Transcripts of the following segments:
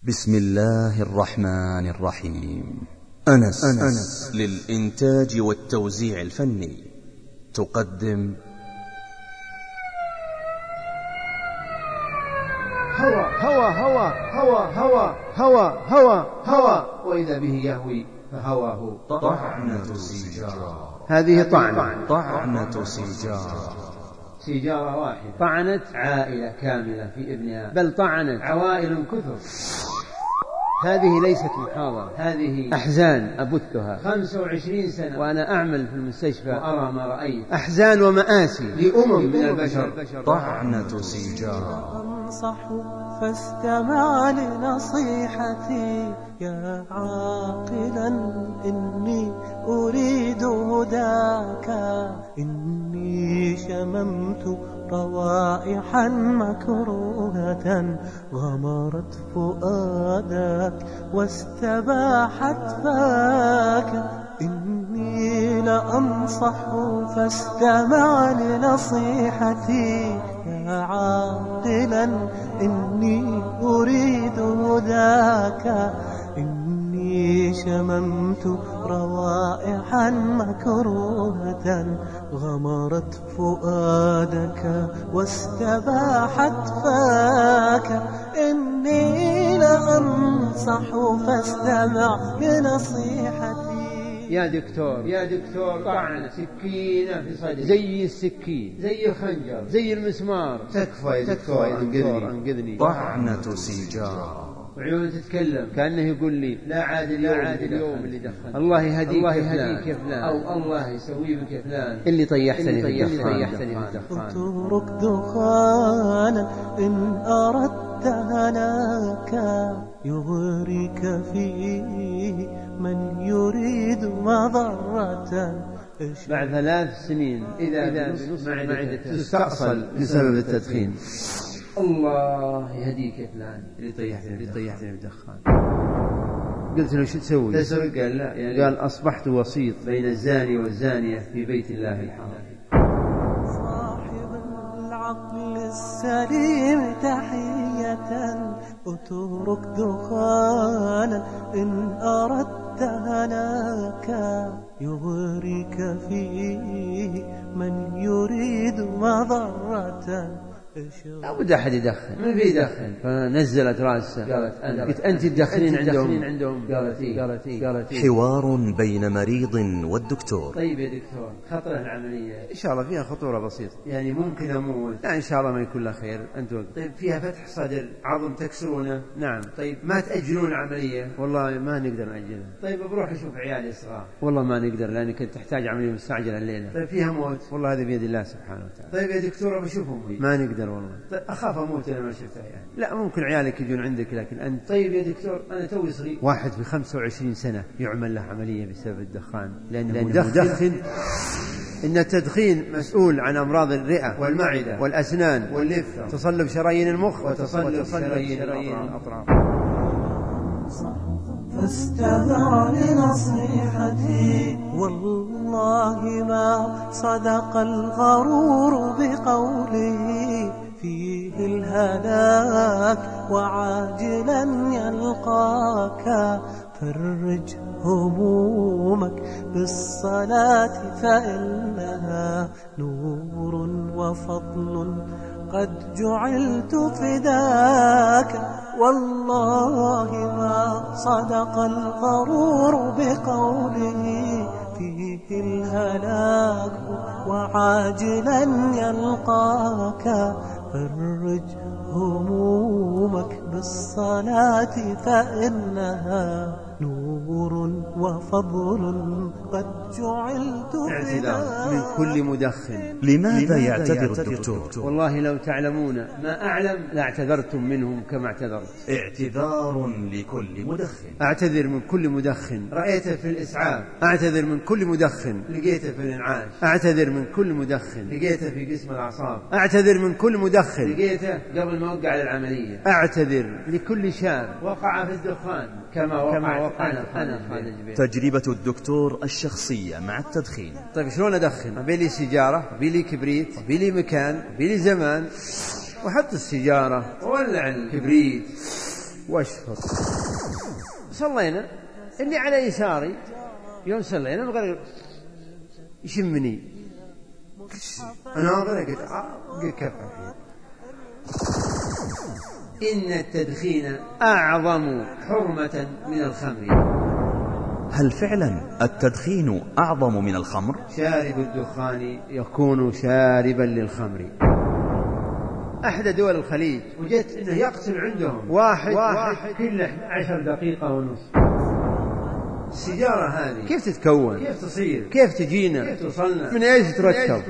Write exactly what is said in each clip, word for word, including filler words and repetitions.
بسم الله الرحمن الرحيم. أنس, أنس, أنس للإنتاج والتوزيع الفني تقدم هوى هوى هوى هوى هوى هوى هوى هوى وإذا به يهوي فهواه طعنة سيجارة. هذه طعنة طعنة سيجارة. سيجارة واحدة طعنت عائلة كاملة في ابنها، بل طعنت عوائل كثر. هذه ليست محاضرة، هذه أحزان أبثها خمسة وعشرين سنة وأنا أعمل في المستشفى وأرى ما رأيت، أحزان ومآسي لأمم من البشر. طعنة سيجارة. أنصح فاستمع لنصيحتي يا عاقلا، إني أريد هداك، إني شممت روائحا مكروهة غمرت فؤادك واستباحت فاك، إني لأنصح فاستمع لنصيحتي يا عاقلا، إني أريد هداك، إني شممت روائحا مكروهة غمرت فؤادك واستباحت فاك، إني لأنصح فاستمع لنصيحتي. يا دكتور يا دكتور طعنة سكينة في صدري، زي السكين، زي الخنجر، زي المسمار. تكفى يا دكتور، انقذني. طعنة سيجارة. وعيونه تتكلم كأنه يقول لي لا عاد اليوم, لا عاد اليوم اللي دخل. الله يهديك الله يهديك يا فلان، أو الله يسوي بك يا فلان اللي طيحتني في الدخان. اترك دخانا إن أردت هلاكا، يغريك فيه من يريد مضرة. بعد ثلاث سنين إذا, إذا بنص معدته تستأصل بسبب التدخين. الله يهديك يا فلان اللي طيحتني اللي طيحتني بالدخان. قلت له شو تسوي؟ تسرق؟ قال لا، يعني قال أصبحت وسيط بين الزاني والزانية في بيت الله الحرام. صاحب العقل السليم تحية، اترك دخانا إن أردت هلاكا، يغريك فيه من يريد مضرة. لا بد أحد يدخن، ما في يدخن. فنزلت رأسه قالت أنا، قلت أنت تدخنين عندهم؟ عندهم قالت إيه قالت إيه قالت إيه. حوار بين مريض والدكتور. طيب يا دكتور، خطر العملية إن شاء الله فيها خطورة بسيطة، يعني ممكن أموت. لا إن شاء الله ما يكون له خير. أنت وقت. طيب فيها فتح صدر، عظم تكسرونه؟ نعم. طيب ما تأجلون العملية؟ والله ما نقدر نأجلها. طيب بروح أشوف عيالي الصغار؟ والله ما نقدر لأنك تحتاج عملية مستعجلة الليلة. طيب فيها موت؟ والله هذا بيد الله سبحانه وتعالى. طيب يا دكتور بشوف أمي؟ ما نقدر والله. طيب أخاف أموت أنا ما شفتها يعني. لا ممكن عيالك يجون عندك لكن أنت. طيب يا دكتور أنا توي صغير. واحد في خمسة وعشرين سنة يعمل له عملية بسبب الدخان، لأنه مدخن. إن التدخين مسؤول عن أمراض الرئة والمعدة والأسنان واللثة، تصلب شرايين المخ وتصلب شرايين الأطراف. فاستمع لنصيحتي، والله ما صدق الغرور بقوله فيه الهلاك وعاجلا يلقاك، فرج همومك بالصلاة فإنها نور وفضل قد جعلت فداك، والله ما صدق الغرور بقوله فيه الهلاك وعاجلا يلقاك، فرج همومك بالصلاة فإنها نور وفضل قد جعلت اعتذار من كل مدخن. لماذا يعتذر الدكتور؟ والله لو تعلمون ما أعلم لاعتذرتم منهم كما اعتذرت. اعتذار لكل مدخن. أعتذر من كل مدخن رأيته في الإسعاف، أعتذر من كل مدخن لقيته في الإنعاش، أعتذر من كل مدخن لقيته في قسم الأعصاب، أعتذر من كل مدخن لقيته قبل ما وقع العملية، أعتذر لكل شاب وقع في الدخان كما وقعت أنا أنا خالد جبير. تجربة الدكتور الشخصية مع التدخين. طيب شلون أدخن؟ أبي لي سيجارة، أبي لي كبريت، أبي لي مكان، أبي لي زمان، وحط السيجارة وولع الكبريت واشفط. صلينا، اللي على يساري يوم صلينا بغير يشمني، أنا قلت قلت كفى. إن التدخين أعظم حرمة من الخمر. هل فعلا التدخين أعظم من الخمر؟ شارب الدخان يكون شاربا للخمر. أحد دول الخليج وجدت أنه يقتل عندهم واحد, واحد كل عشر دقيقة ونصف. السيجارة هذه كيف تتكون؟ كيف تصير؟ كيف تجينا؟ كيف توصلنا؟ من ايش تركب؟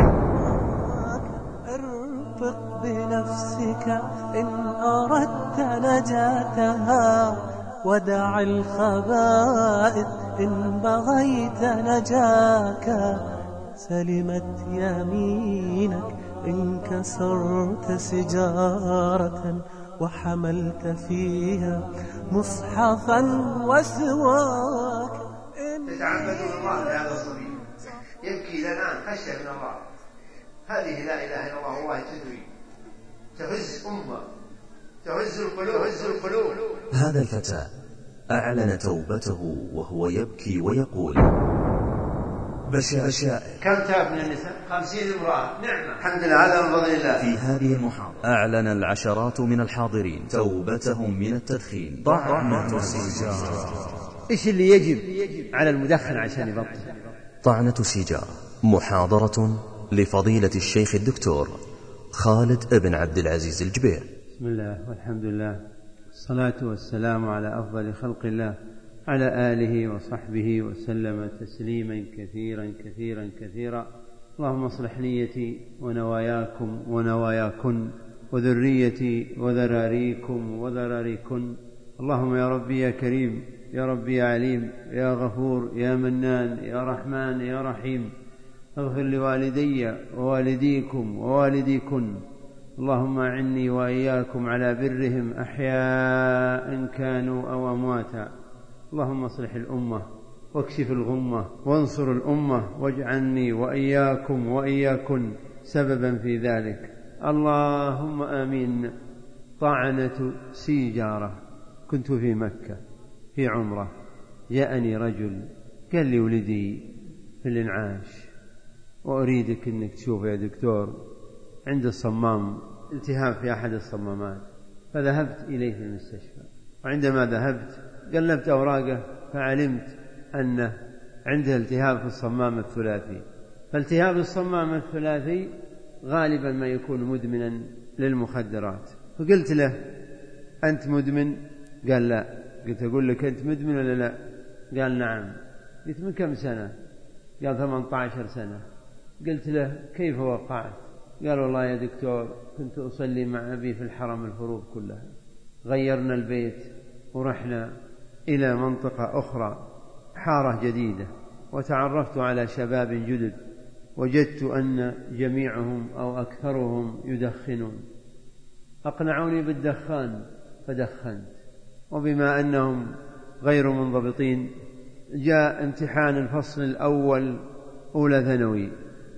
ارفق بنفسك إن أردت نجاتها، ودع الخبائث إن بغيت نجاك. سلمت يمينك إن كسرت سجارة وحملت فيها مصحفا وسواك. تتعبدون الله بهذا الصبي يبكي الآن خشية من الله. هذه لا إله إلا الله والله تدوي تهز أمة، تهز القلوب، تهز القلوب. هذا الفتى أعلن توبته وهو يبكي ويقول: بشائر. كم تاب من النساء؟ خمسين امرأة. نعمة، الحمد لله، هذا من فضل الله. في هذه المحاضرة أعلن العشرات من الحاضرين توبتهم من التدخين. طعنة السيجارة. إيش اللي يجب على المدخن عشان يبطل؟ طعنة السيجارة، محاضرة لفضيلة الشيخ الدكتور خالد ابن عبد العزيز الجبير. بسم الله والحمد لله والصلاة والسلام على أفضل خلق الله، على آله وصحبه وسلم تسليما كثيرا كثيرا كثيرا. اللهم اصلح نيتي ونواياكم ونواياكن وذريتي وذراريكم وذراريكن. اللهم يا ربي يا كريم، يا ربي يا عليم، يا غفور، يا منان، يا رحمن، يا رحيم، اغفر لوالدي ووالديكم ووالديكن. اللهم أعني وإياكم على برهم أحياء كانوا أو أمواتا. اللهم اصلح الأمة واكشف الغمة وانصر الأمة، واجعلني وإياكم وإياكن سببا في ذلك. اللهم آمين. طعنة سيجارة. كنت في مكة في عمرة، جاءني رجل قال لي: ولدي في الإنعاش وأريدك أنك تشوف يا دكتور، عند الصمام التهاب في أحد الصمامات. فذهبت إليه في المستشفى، وعندما ذهبت قلبت أوراقه فعلمت أنه عنده التهاب في الصمام الثلاثي. فالتهاب الصمام الثلاثي غالبا ما يكون مدمنا للمخدرات. فقلت له: أنت مدمن؟ قال لا. قلت: أقول لك أنت مدمن ولا لا؟ قال نعم. قلت: من كم سنة؟ قال ثمانية عشر سنة. قلت له: كيف وقعت؟ قال: والله يا دكتور كنت أصلي مع أبي في الحرم الفروض كلها، غيرنا البيت ورحنا إلى منطقة أخرى حارة جديدة، وتعرفت على شباب جدد، وجدت أن جميعهم أو أكثرهم يدخنون، أقنعوني بالدخان فدخنت. وبما أنهم غير منضبطين جاء امتحان الفصل الأول أولى ثانوي،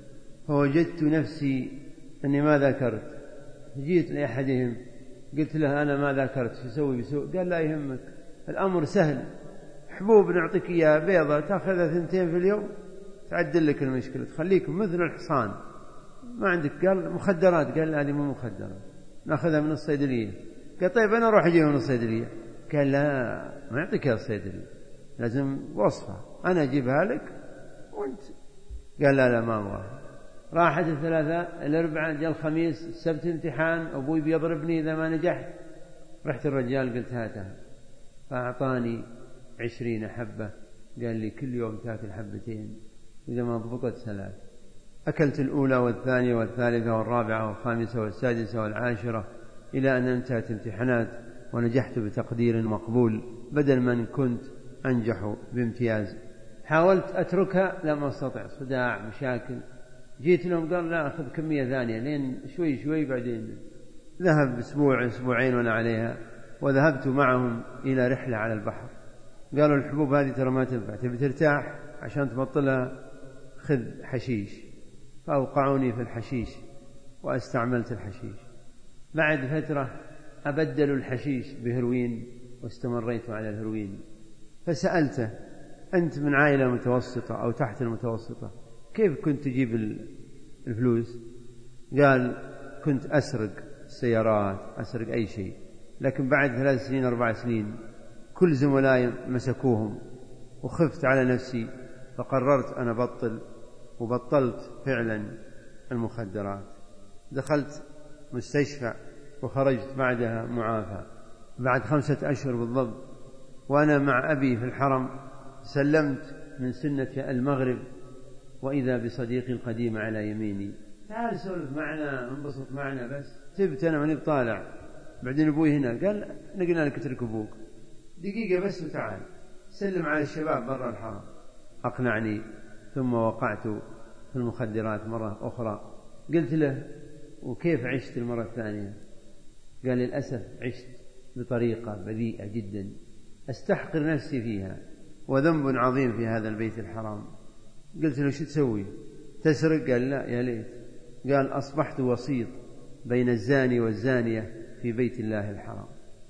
فوجدت نفسي أني ما ذاكرت. جيت لأحدهم قلت له: أنا ما ذاكرت، شو أسوي بسوء؟ قال: لا يهمك، الأمر سهل، حبوب نعطيك إياها بيضة تأخذها ثنتين في اليوم تعدل لك المشكلة، تخليك مثل الحصان، ما عندك. قال: مخدرات؟ قال: هذه مو مخدرات، نأخذها من الصيدلية. قال: طيب أنا أروح أجيبها من الصيدلية. قال: لا، ما يعطيك يا الصيدلية، لازم وصفة، أنا أجيبها لك وانت. قال: لا لا ما أبغى. راحت الثلاثة، الأربعة، جاء الخميس، السبت امتحان، أبوي بيضربني إذا ما نجحت. رحت الرجال قلت: هاتها. فأعطاني عشرين حبة، قال لي: كل يوم تأكل حبتين، إذا ما ضبطت ثلاث. أكلت الأولى والثانية والثالثة والرابعة والخامسة والسادسة والعاشرة، إلى أن انتهت امتحانات ونجحت بتقدير مقبول، بدل من كنت أنجح بامتياز. حاولت أتركها لم أستطع، صداع، مشاكل. جيت لهم قال: لا، أخذ كمية ثانية لين شوي شوي بعدين. ذهب أسبوع أسبوعين وأنا عليها، وذهبت معهم إلى رحلة على البحر. قالوا: الحبوب هذه ترى ما تنفع، تبي ترتاح عشان تبطلها خذ حشيش. فأوقعوني في الحشيش واستعملت الحشيش. بعد فترة أبدل الحشيش بهروين واستمريت على الهروين. فسألته: أنت من عائلة متوسطة أو تحت المتوسطة، كيف كنت تجيب الفلوس؟ قال: كنت أسرق السيارات، أسرق أي شيء، لكن بعد ثلاث سنين أربع سنين كل زملائي مسكوهم وخفت على نفسي، فقررت أنا بطل، وبطلت فعلا المخدرات. دخلت مستشفى وخرجت بعدها معافى بعد خمسة أشهر بالضبط، وأنا مع أبي في الحرم سلمت من سنة المغرب، وإذا بصديقي القديم على يميني: تعال سولف معنا، انبسط معنا. بس تبت أنا ماني بطالع. بعدين أبوي هنا قال: نقلنا لك اترك أبوك دقيقة بس وتعال سلم على الشباب برا الحرم. أقنعني، ثم وقعت في المخدرات مرة أخرى. قلت له: وكيف عشت المرة الثانية؟ قال: للأسف عشت بطريقة بذيئة جدا أستحقر نفسي فيها، وذنب عظيم في هذا البيت الحرام. قلت له: شو تسوي؟ تسرق؟ قال: لا يا ليت. قال: أصبحت وسيط بين الزاني والزانية في بيت الله الحرام.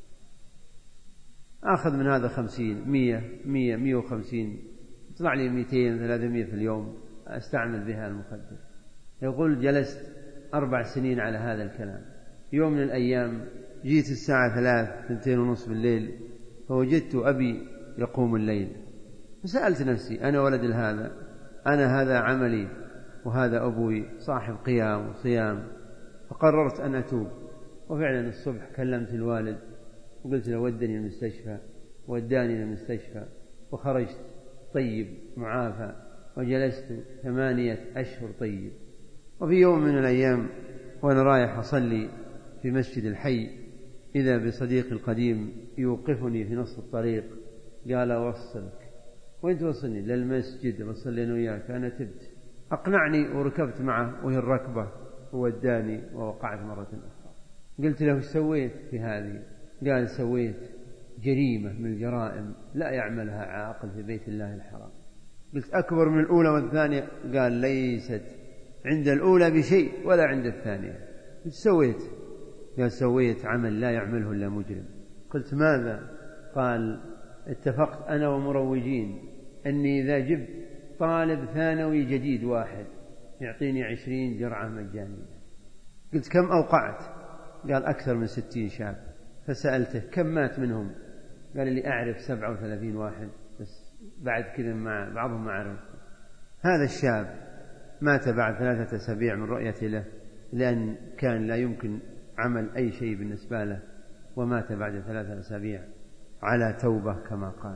أخذ من هذا خمسين، مية، مية، مية وخمسين، طلع لي ميتين، ثلاثمية في اليوم أستعمل بها المخدر. يقول: جلست أربع سنين على هذا الكلام. يوم من الأيام جيت الساعة ثلاث، ثنتين ونصف بالليل، فوجدت أبي يقوم الليل. فسألت نفسي: أنا ولد هذا، أنا هذا عملي، وهذا أبوي صاحب قيام وصيام. فقررت أن أتوب. وفعلا الصبح كلمت الوالد وقلت له: ودني المستشفى، وداني المستشفى، وخرجت طيب معافى، وجلست ثمانية أشهر طيب. وفي يوم من الأيام وأنا رايح أصلي في مسجد الحي، إذا بصديق القديم يوقفني في نصف الطريق، قال: أوصلك. وين توصلني؟ للمسجد، وصلي وياك، أنا تبت. أقنعني وركبت معه، وهي الركبة ووداني، ووقعت مرة أخرى. قلت له: سويت في هذه؟ قال: سويت جريمة من الجرائم لا يعملها عاقل في بيت الله الحرام. قلت: أكبر من الأولى والثانية؟ قال: ليست عند الأولى بشيء ولا عند الثانية. قلت: سويت؟ قال: سويت عمل لا يعمله إلا مجرم. قلت: ماذا؟ قال: اتفقت أنا ومروجين أني إذا جبت طالب ثانوي جديد واحد يعطيني عشرين جرعة مجانية. قلت: كم أوقعت؟ قال: أكثر من ستين شاب. فسألته: كم مات منهم؟ قال: لي أعرف سبعة وثلاثين واحد، بس بعد كذا مع بعضهم ما أعرف. هذا الشاب مات بعد ثلاثة أسابيع من رؤيتي له، لأن كان لا يمكن عمل أي شيء بالنسبة له، ومات بعد ثلاثة أسابيع على توبة كما قال.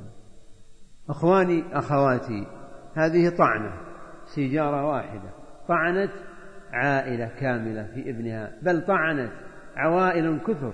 أخواني أخواتي، هذه طعنة، سيجارة واحدة طعنت عائلة كاملة في ابنها، بل طعنت عوائل كثر،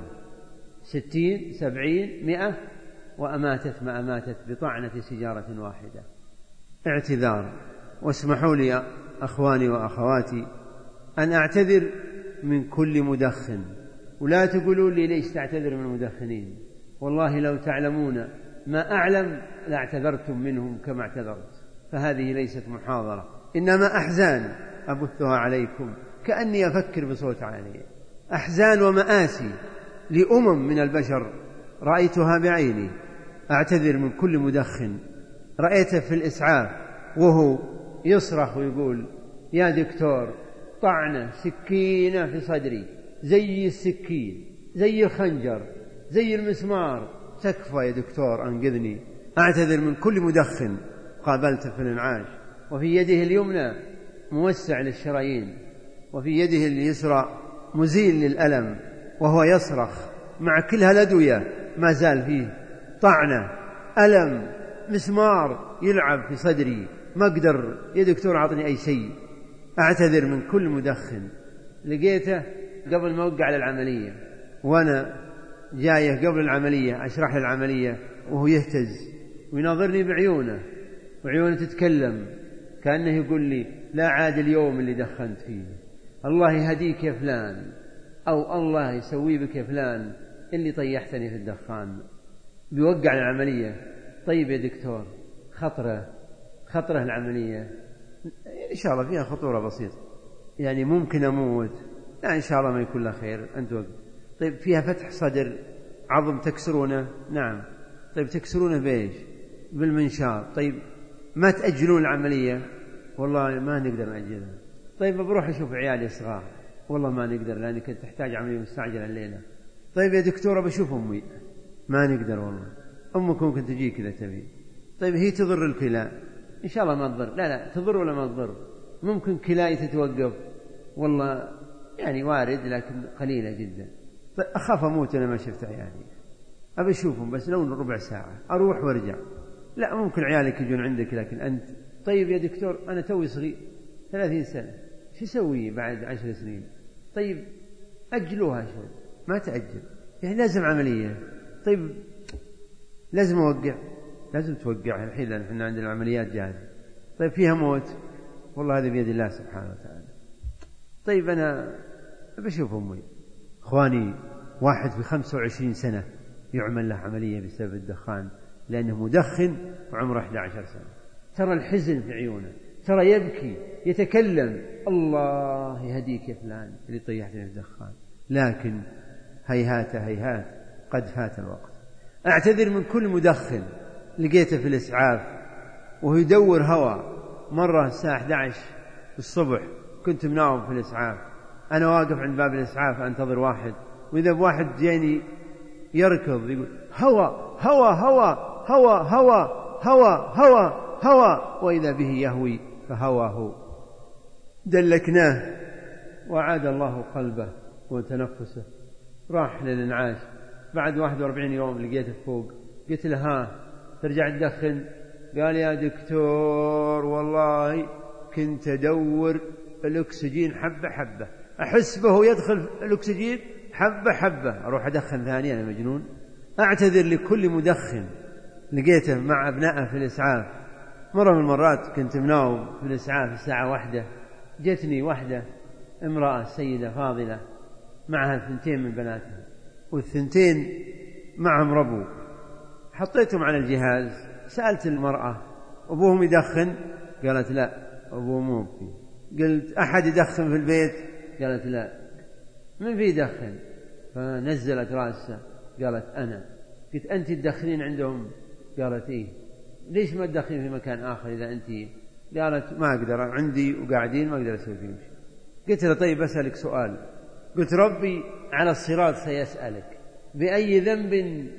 ستين، سبعين، مئة، وأماتت ما أماتت بطعنة سيجارة واحدة. اعتذار، واسمحوا لي أخواني وأخواتي أن أعتذر من كل مدخن، ولا تقولوا لي ليش تعتذر من المدخنين، والله لو تعلمون ما أعلم لاعتذرتم منهم كما اعتذرت. فهذه ليست محاضرة، إنما أحزان أبثها عليكم كأني أفكر بصوت عالي، أحزان ومآسي لأمم من البشر رأيتها بعيني. أعتذر من كل مدخن رأيته في الإسعاف وهو يصرخ ويقول: يا دكتور، طعنة سكينة في صدري، زي السكين، زي الخنجر، زي المسمار، تكفى يا دكتور أنقذني. أعتذر من كل مدخن قابلته في الإنعاش وفي يده اليمنى موسع للشرايين، وفي يده اليسرى مزيل للألم، وهو يصرخ مع كل هالأدوية ما زال فيه طعنة، ألم، مسمار يلعب في صدري، ما أقدر يا دكتور أعطني أي شيء. أعتذر من كل مدخن لقيته قبل ما أوقع على العملية، وأنا جايه قبل العملية أشرح العملية وهو يهتز ويناظرني بعيونه، وعيونه تتكلم كأنه يقول لي: لا عاد اليوم اللي دخنت فيه، الله يهديك يا فلان، أو الله يسوي بك يا فلان اللي طيحتني في الدخان. بيوقع العملية. طيب يا دكتور، خطرة خطرة العملية؟ إن شاء الله فيها خطورة بسيطة، يعني ممكن أموت، لا إن شاء الله ما يكون له خير، أنت وقت. طيب فيها فتح صدر، عظم تكسرونه؟ نعم. طيب تكسرونه بإيش؟ بالمنشار. طيب ما تأجلون العملية؟ والله ما نقدر نأجلها. طيب بروح أشوف عيالي الصغار، والله ما نقدر لأنك تحتاج عملية مستعجلة الليلة. طيب يا دكتورة بشوف أمي، ما نقدر والله، أمك ممكن تجيك إذا تبي. طيب هي تضر الكلى؟ إن شاء الله ما تضر. لا لا تضر ولا ما تضر، ممكن كلاي تتوقف، والله يعني وارد لكن قليلة جدا. طيب أخاف أموت أنا ما شفت عيالي، أبي أشوفهم بس لو ربع ساعة أروح وارجع. لا ممكن عيالك يجون عندك لكن أنت. طيب يا دكتور أنا توي صغير ثلاثين سنة، شو أسوي بعد عشر سنين؟ طيب أجلوها شوي. ما تأجل، يعني لازم عملية. طيب لازم أوقع، لازم توقعها الحين لأن احنا عندنا العمليات جاهزة. طيب فيها موت؟ والله هذا بيد الله سبحانه وتعالى. طيب أنا بشوف أمي. إخواني واحد في خمسة وعشرين سنة يعمل له عملية بسبب الدخان لأنه مدخن وعمره أحد عشر سنة. ترى الحزن في عيونه، ترى يبكي يتكلم، الله يهديك يا فلان اللي طيحتني في الدخان. لكن هيهات هيهات قد فات الوقت. أعتذر من كل مدخن لقيته في الإسعاف وهو يدور هواء. مرة الساعة أحد عشر الصبح كنت مناوم في الإسعاف، أنا واقف عند باب الإسعاف أنتظر واحد، وإذا بواحد جاني يركض يقول هواء هواء هواء هواء هواء هواء هواء هواء، وإذا به يهوي فهواه. دلكناه وعاد الله قلبه وتنفسه، راح للإنعاش. بعد واحد وأربعين يوم لقيته فوق. قلت له ها ترجع تدخن؟ قال يا دكتور والله كنت أدور الأكسجين حبة حبة، أحس به يدخل الأكسجين حبة حبة، أروح أدخن ثاني، أنا مجنون؟ أعتذر لكل مدخن لقيته مع أبنائه في الإسعاف. مرة من المرات كنت مناوم في الإسعاف الساعة واحدة، جتني واحدة امرأة سيدة فاضلة معها ثنتين من بناتها، والثنتين معهم ربو. حطيتهم على الجهاز، سألت المرأة أبوهم يدخن؟ قالت لا أبوه مو فيه. قلت أحد يدخن في البيت؟ قالت لا. من في يدخن؟ فنزلت رأسها قالت أنا. قلت أنت تدخنين عندهم؟ قالت إيه. ليش ما تدخنين في مكان آخر إذا أنت؟ قالت ما أقدر، عندي وقاعدين ما أقدر أسوي فيهم شيء. قلت له طيب أسألك سؤال. قلت ربي على الصراط سيسألك بأي ذنب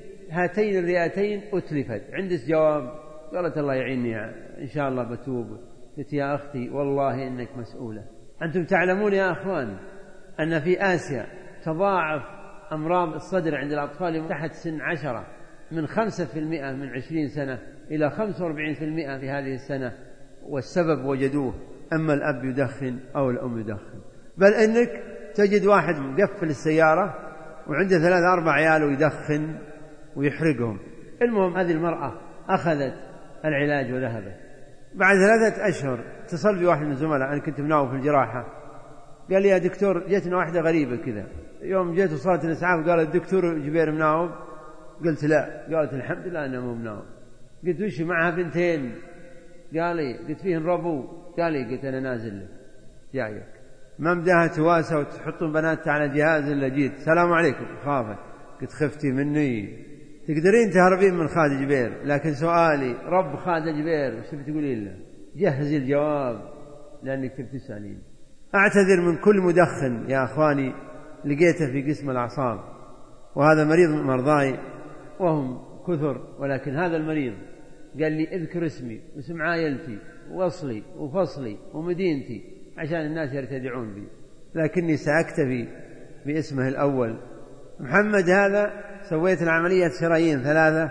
هاتين الرئتين أتلفت، عندك جواب؟ قالت الله يعيني إن شاء الله بتوب. قلت يا أختي والله إنك مسؤولة. أنتم تعلمون يا أخوان أن في آسيا تضاعف أمراض الصدر عند الأطفال تحت سن عشرة من خمسة في المئة من عشرين سنة إلى خمسة وأربعين في المئة في هذه السنة، والسبب وجدوه أما الأب يدخن أو الأم يدخن. بل أنك تجد واحد مقفل السيارة وعنده ثلاث أربع عيال ويدخن ويحرقهم. المهم هذه المرأة أخذت العلاج وذهبت. بعد ثلاثة أشهر اتصل بي واحد من الزملاء، أنا كنت مناوب في الجراحة، قال لي يا دكتور جتنا واحدة غريبة كذا. يوم جيت وصلت الإسعاف قال الدكتور جبير مناوب؟ قلت لا. قالت الحمد لله أنا مو مناوب. قلت وش معها بنتين؟ قال لي. قلت فيهن ربو؟ قال لي. قلت أنا نازل لك جايك. ما مداها تواسى وتحطون بناتها على جهاز إلا جيت السلام عليكم. خافت. قلت خفتي مني؟ تقدرين تهربين من خالد جبير، لكن سؤالي رب خالد جبير وش بتقولين له؟ جهزي الجواب لأنك تبتسألين. أعتذر من كل مدخن يا أخواني لقيته في قسم الأعصاب، وهذا مريض من مرضاي وهم كثر، ولكن هذا المريض قال لي اذكر اسمي واسم عائلتي ووصلي وفصلي ومدينتي عشان الناس يرتدعون بي، لكني سأكتفي باسمه الأول. محمد هذا سويت العملية شرايين ثلاثة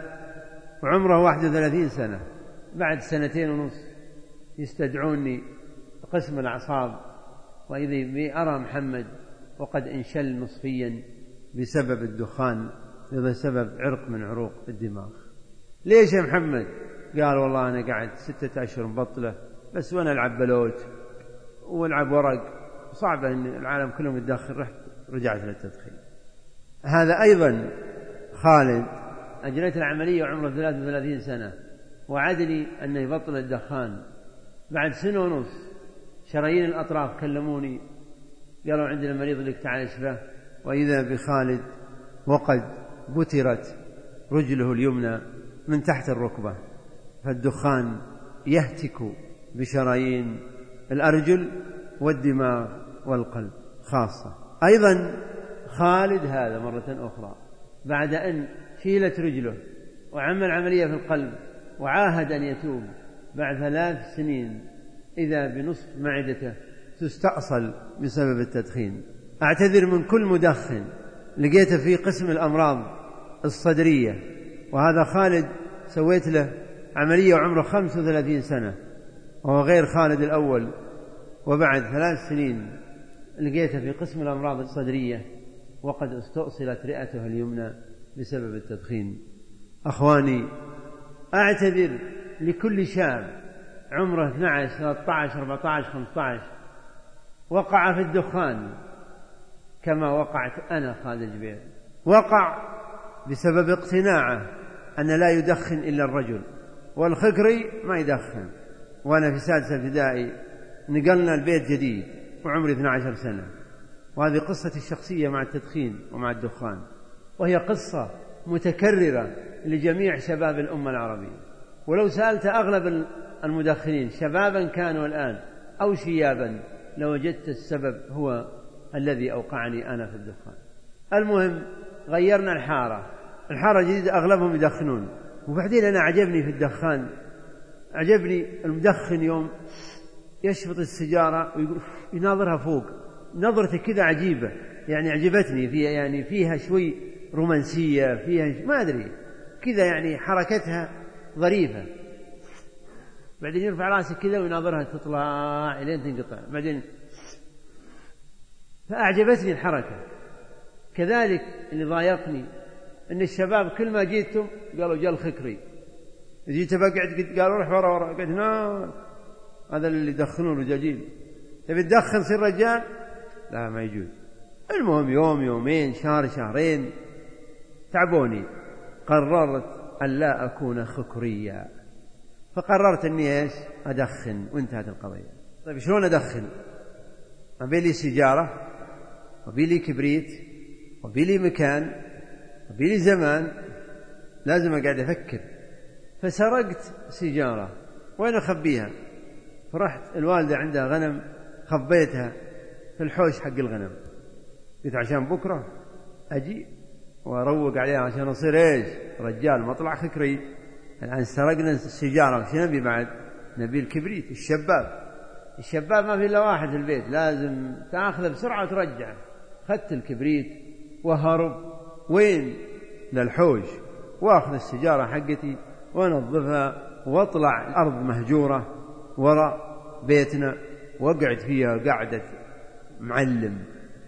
وعمره واحد وثلاثين سنة. بعد سنتين ونص يستدعوني قسم الأعصاب، وإذا بي أرى محمد وقد انشل نصفيا بسبب الدخان، بسبب عرق من عروق الدماغ. ليش يا محمد؟ قال والله أنا قاعد ستة أشهر مبطلة بس وأنا ألعب بلوت والعب ورق، صعبة أن العالم كلهم يتدخل، رحت رجعت للتدخين. هذا أيضا خالد أجريت العملية وعمره ثلاثة وثلاثين سنة وعدلي أنه يبطل الدخان. بعد سنة ونص شرايين الأطراف كلموني قالوا عندنا مريض لك تعال اشفه، وإذا بخالد وقد بترت رجله اليمنى من تحت الركبة، فالدخان يهتك بشرايين الأرجل والدماغ والقلب خاصة. أيضا خالد هذا مرة أخرى بعد أن شيلت رجله وعمل عملية في القلب وعاهد أن يتوب، بعد ثلاث سنين إذا بنصف معدته تستأصل بسبب التدخين. أعتذر من كل مدخن لقيته في قسم الأمراض الصدرية، وهذا خالد سويت له عملية وعمره خمس وثلاثين سنة، وهو غير خالد الأول، وبعد ثلاث سنين لقيته في قسم الأمراض الصدرية وقد استؤصلت رئته اليمنى بسبب التدخين. أخواني، أعتذر لكل شاب عمره اثني عشر ثلاثة عشر أربعة عشر خمسة عشر وقع في الدخان كما وقعت أنا خالد الجبير. وقع بسبب اقتناعه أن لا يدخن إلا الرجل، والخكري ما يدخن. وأنا في سادسة ابتدائي نقلنا البيت جديد وعمري اثني عشر سنة، وهذه قصة الشخصية مع التدخين ومع الدخان، وهي قصة متكررة لجميع شباب الأمة العربية. ولو سألت أغلب المدخنين شبابا كانوا الآن أو شيابا لوجدت السبب هو الذي أوقعني أنا في الدخان. المهم غيرنا الحارة، الحارة الجديدة أغلبهم يدخنون. وبعدين أنا عجبني في الدخان، عجبني المدخن يوم يشفط السيجارة ويقول يناظرها فوق، نظرته كذا عجيبة، يعني عجبتني فيها، يعني فيها شوي رومانسية، فيها ما أدري كذا، يعني حركتها ظريفة. بعدين يرفع راسه كذا ويناظرها تطلع إلين تنقطع، بعدين فأعجبتني الحركة. كذلك اللي ضايقني أن الشباب كل ما جيتهم قالوا جاء الخكري، جيت بقعد قالوا روح ورا ورا، قلت لا هذا اللي يدخنون رجاجيل، تبي تدخن صير رجال؟ لا ما يجوز. المهم يوم يومين شهر شهرين تعبوني، قررت أن لا أكون خكريا، فقررت أني إيش أدخن وانتهت القضية. طيب شلون أدخن؟ أبي لي سيجارة، وأبي لي كبريت، وأبي لي مكان، وأبي لي زمان، لازم أقعد أفكر. فسرقت سيجارة، وين أخبيها؟ فرحت الوالدة عندها غنم، خبيتها في الحوش حق الغنم، قلت عشان بكرة أجي وأروق عليها عشان أصير إيش رجال مطلع خكري. الآن سرقنا السيجارة، وش نبي بعد؟ نبي الكبريت. الشباب الشباب ما في إلا واحد في البيت، لازم تأخذه بسرعة وترجعه. خدت الكبريت وهرب وين؟ للحوش، وأخذ السيجارة حقتي ونظفها واطلع الأرض مهجورة وراء بيتنا، وقعد فيها قعدة معلم،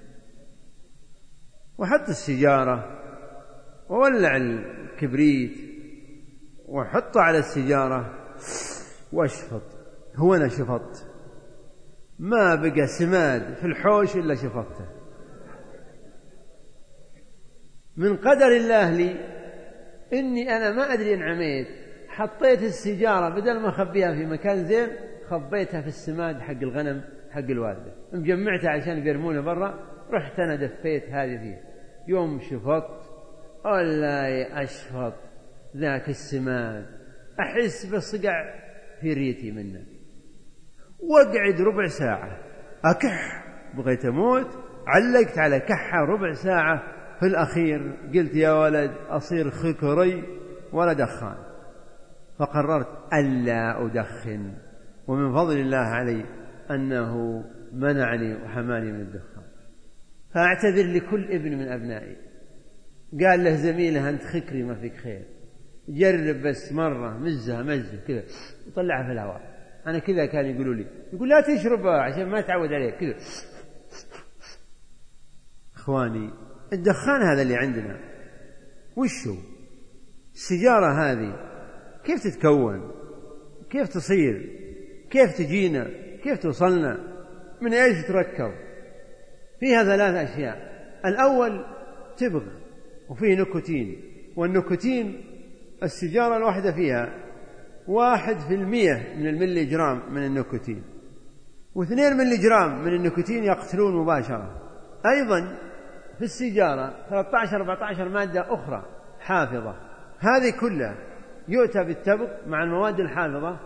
وحط السيجارة وولع الكبريت وحطه على السيجارة واشفط. هو أنا شفطت، ما بقى سماد في الحوش إلا شفطته. من قدر الله لي إني أنا ما أدري إن عميت، حطيت السيجارة بدل ما أخبيها في مكان زين خبيتها في السماد حق الغنم حق الوالدة، مجمعتها عشان بيرمونها برا، رحت أنا دفيت هذه فيه. يوم شفطت والله أشفط ذاك السماد، أحس بالصقع في ريتي منه، وقعد ربع ساعة أكح، بغيت أموت، علقت على كحة ربع ساعة. في الأخير قلت يا ولد أصير خكري ولا دخان، فقررت ألا أدخن، ومن فضل الله علي أنه منعني وحماني من الدخان. فأعتذر لكل ابن من أبنائي قال له زميله أنت خكري ما فيك خير، جرب بس مرة مزها مزه كذا وطلعها في الهواء. أنا كذا كان يقولوا لي، يقول لا تشربها عشان ما تعود عليك كذا. إخواني الدخان هذا اللي عندنا وشو؟ السيجارة هذه كيف تتكون؟ كيف تصير؟ كيف تجينا؟ كيف توصلنا؟ من ايش تركب؟ فيها ثلاث أشياء. الأول تبغ، وفيه نيكوتين، والنيكوتين السيجارة الواحدة فيها واحد في المية من الملي جرام من النيكوتين، واثنين ملي جرام من النيكوتين يقتلون مباشرة. أيضا في السيجارة ثلاثة عشر أربعة عشر مادة أخرى حافظة، هذه كلها يؤتى بالتبغ مع المواد الحافظة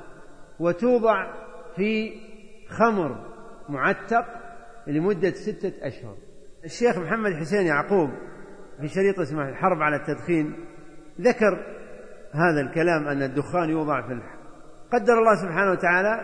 وتوضع في خمر معتق لمدة ستة أشهر. الشيخ محمد حسين يعقوب في شريط اسمه الحرب على التدخين ذكر هذا الكلام، أن الدخان يوضع في الحرب. قدر الله سبحانه وتعالى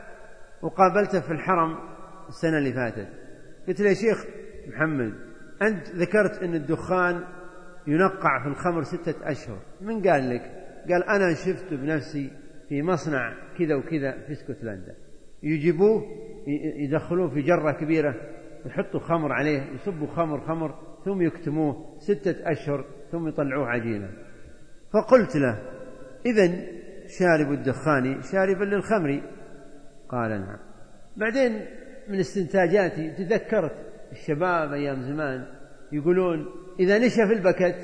وقابلته في الحرم السنة اللي فاتت، قلت له يا شيخ محمد أنت ذكرت أن الدخان ينقع في الخمر ستة أشهر، من قال لك؟ قال أنا شفت بنفسي في مصنع كذا وكذا في اسكتلندا، يجيبوه يدخلوه في جرة كبيرة يحطوا خمر عليه، يصبوا خمر خمر ثم يكتموه ستة أشهر ثم يطلعوه عجينة. فقلت له إذن شارب الدخان شاربا للخمر؟ قال نعم. بعدين من استنتاجاتي تذكرت الشباب أيام زمان يقولون إذا نشف البكت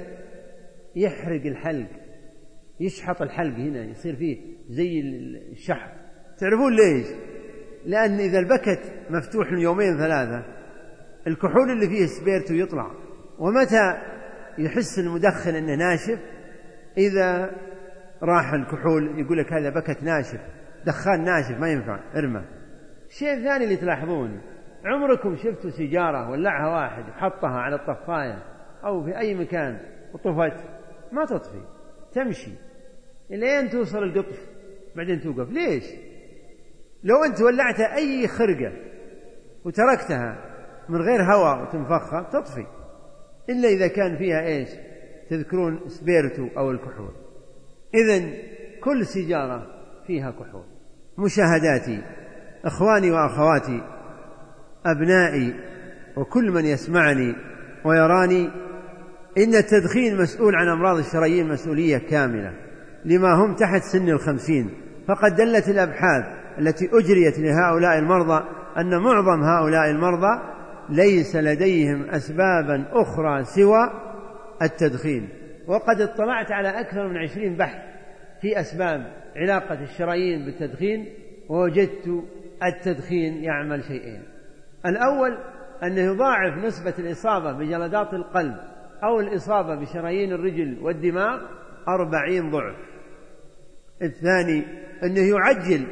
يحرق الحلق، يشحط الحلق هنا يصير فيه زي الشحط. تعرفون ليش؟ لأن إذا البكت مفتوح يومين ثلاثة الكحول اللي فيه سبيرتو يطلع، ومتى يحس المدخن أنه ناشف؟ إذا راح الكحول يقول لك هذا بكت ناشف، دخان ناشف ما ينفع ارمى. الشيء الثاني اللي تلاحظون، عمركم شفتوا سيجارة ولعها واحد حطها على الطفاية أو في أي مكان وطفت؟ ما تطفي، تمشي إلين توصل القطف بعدين توقف. ليش؟ لو أنت ولعت أي خرقة وتركتها من غير هواء وتنفخها تطفي، إلا إذا كان فيها إيش؟ تذكرون سبيرتو أو الكحول. إذن كل سيجارة فيها كحول. مشاهداتي، أخواني وأخواتي، أبنائي وكل من يسمعني ويراني، إن التدخين مسؤول عن أمراض الشرايين مسؤولية كاملة لما هم تحت سن الخمسين. فقد دلت الأبحاث التي أجريت لهؤلاء المرضى أن معظم هؤلاء المرضى ليس لديهم أسبابا أخرى سوى التدخين. وقد اطلعت على أكثر من عشرين بحث في أسباب علاقة الشرايين بالتدخين، ووجدت التدخين يعمل شيئين. الأول أنه يضاعف نسبة الإصابة بجلطات القلب أو الإصابة بشرايين الرجل والدماغ أربعين ضعف. الثاني أنه يعجل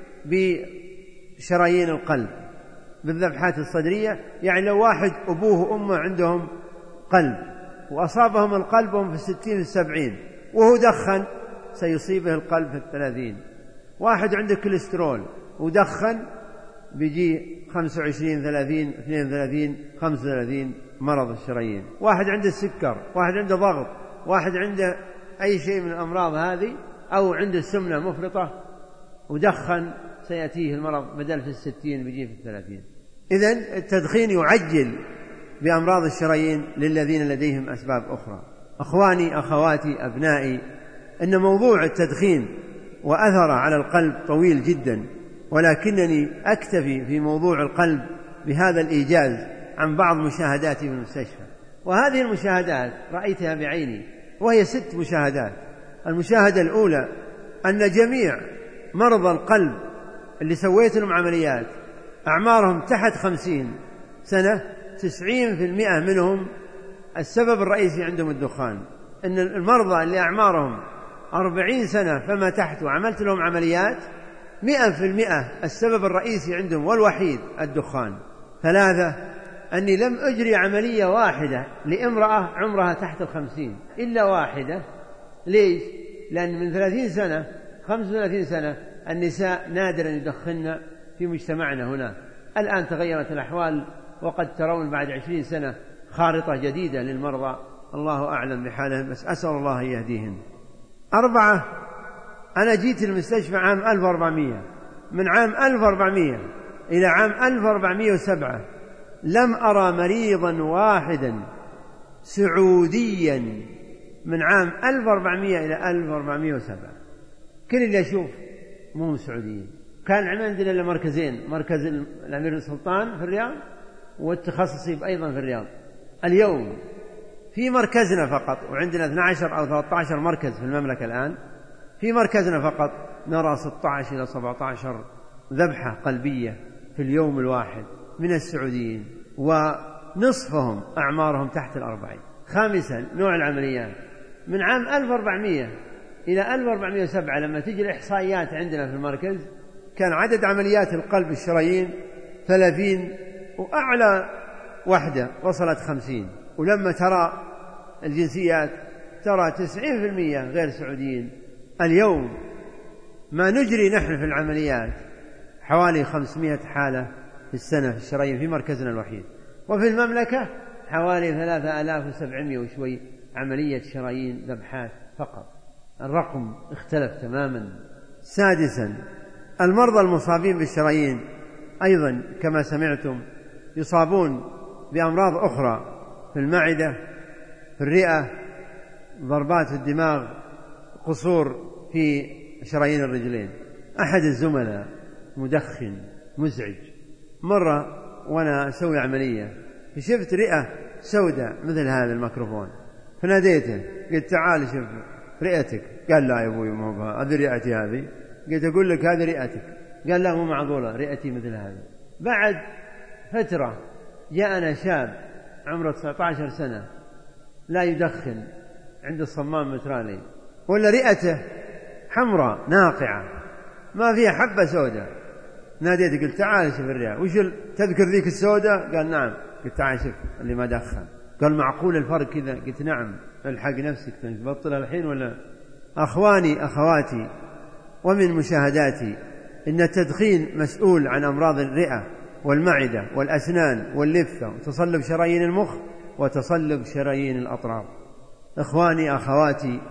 بشرايين القلب بالذبحات الصدرية، يعني لو واحد أبوه وأمه عندهم قلب وأصابهم القلب وهم في الستين في السبعين وهو دخن سيصيبه القلب في الثلاثين. واحد عنده كوليسترول ودخن بيجي خمسة وعشرين ثلاثين اثنين وثلاثين خمسة وثلاثين مرض الشرايين. واحد عنده السكر، واحد عنده ضغط، واحد عنده أي شيء من الأمراض هذه، أو عنده السمنة مفرطة ودخن سيأتيه المرض بدل في الستين بيجي في الثلاثين. إذن التدخين يعجل بأمراض الشرايين للذين لديهم أسباب أخرى. أخواني أخواتي أبنائي، إن موضوع التدخين وأثره على القلب طويل جدا، ولكنني أكتفي في موضوع القلب بهذا الإيجاز عن بعض مشاهداتي في المستشفى. وهذه المشاهدات رأيتها بعيني وهي ست مشاهدات. المشاهدة الأولى أن جميع مرضى القلب اللي سويت لهم عمليات أعمارهم تحت خمسين سنة، تسعين في المئة منهم السبب الرئيسي عندهم الدخان. إن المرضى اللي أعمارهم أربعين سنة فما تحت وعملت لهم عمليات، مئة في المئة السبب الرئيسي عندهم والوحيد الدخان. ثلاثة، أني لم أجري عملية واحدة لامرأة عمرها تحت الخمسين إلا واحدة. ليش؟ لأن من ثلاثين سنة خمس وثلاثين سنة النساء نادرا يدخن في مجتمعنا هنا. الآن تغيرت الأحوال، وقد ترون بعد عشرين سنة خارطة جديدة للمرضى، الله أعلم بحالهم، بس أسأل الله يهديهم. أربعة، أنا جيت المستشفى عام ألف وأربعمائة، من عام ألف وأربعمائة إلى عام ألف وأربعمائة وسبعة لم أرى مريضا واحدا سعوديا من عام ألف وأربعمائة إلى ألف وأربعمائة وسبعة. كل اللي أشوف مو سعوديين. كان عندنا إلا مركزين، مركز الأمير السلطان في الرياض والتخصصي أيضا في الرياض. اليوم في مركزنا فقط، وعندنا اثني عشر أو ثلاثة عشر مركز في المملكة الآن، في مركزنا فقط نرى ستة عشر إلى سبعة عشر ذبحة قلبية في اليوم الواحد من السعوديين. ونصفهم أعمارهم تحت الأربعين. خامسا نوع العمليات، من عام ألف وأربعمائة إلى ألف وأربعمائة وسبعة لما تجي الإحصائيات عندنا في المركز كان عدد عمليات القلب الشرايين ثلاثين، وأعلى وحدة وصلت خمسين. ولما ترى الجنسيات ترى تسعين بالمئة غير سعوديين. اليوم ما نجري نحن في العمليات حوالي خمسمائة حالة في السنة في الشرايين في مركزنا الوحيد، وفي المملكة حوالي ثلاثة آلاف وسبعمائة وشوي عملية شرايين ذبحات فقط. الرقم اختلف تماما. سادسا المرضى المصابين بالشرايين أيضا كما سمعتم يصابون بأمراض أخرى في المعدة، في الرئة، ضربات في الدماغ، قصور في شرايين الرجلين. أحد الزملاء مدخن مزعج مرة وأنا أسوي عملية شفت رئة سوداء مثل هذا الميكروفون، فناديته قلت تعال شوف رئتك. قال لا يا أبوي مو هذه رئتي هذه. قلت أقول لك هذه رئتك. قال لا مو معقولة رئتي مثل هذا. بعد فترة جاءنا شاب عمره تسعة عشر سنة لا يدخن عند الصمام مترالي، ولا رئته حمراء ناقعة ما فيها حبة سوداء. ناديته قلت تعال شوف الرئة، وش تذكر ذيك السوداء؟ قال نعم. قلت تعال شوف اللي ما دخن. قال معقول الفرق كذا؟ قلت نعم. الحق نفسك تبطلها الحين ولا؟ أخواني أخواتي ومن مشاهداتي إن التدخين مسؤول عن أمراض الرئة والمعدة والأسنان واللثة وتصلب شرايين المخ وتصلب شرايين الأطراف. إخواني أخواتي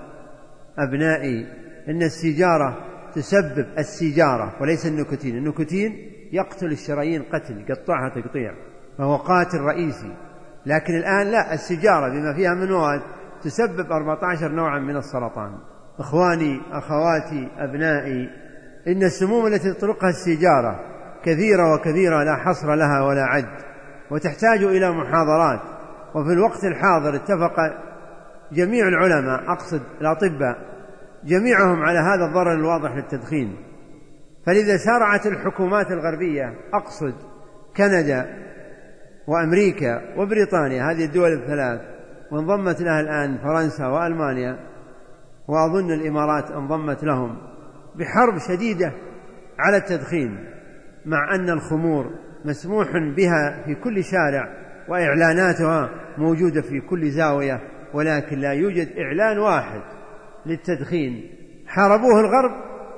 أبنائي إن السيجارة تسبب السيجارة وليس النيكوتين. النيكوتين يقتل الشرايين قتل، يقطعها تقطيع، فهو قاتل رئيسي. لكن الآن لا، السيجارة بما فيها من مواد تسبب أربعة عشر نوعا من السرطان. إخواني أخواتي أبنائي إن السموم التي تطلقها السيجارة كثيرة وكثيرة لا حصر لها ولا عد، وتحتاج إلى محاضرات. وفي الوقت الحاضر اتفق جميع العلماء، أقصد الأطباء جميعهم، على هذا الضرر الواضح للتدخين. فلذا سارعت الحكومات الغربية، أقصد كندا وأمريكا وبريطانيا، هذه الدول الثلاث، وانضمت لها الآن فرنسا وألمانيا، وأظن الإمارات انضمت لهم، بحرب شديدة على التدخين، مع أن الخمور مسموح بها في كل شارع وإعلاناتها موجودة في كل زاوية، ولكن لا يوجد إعلان واحد للتدخين. حاربوه الغرب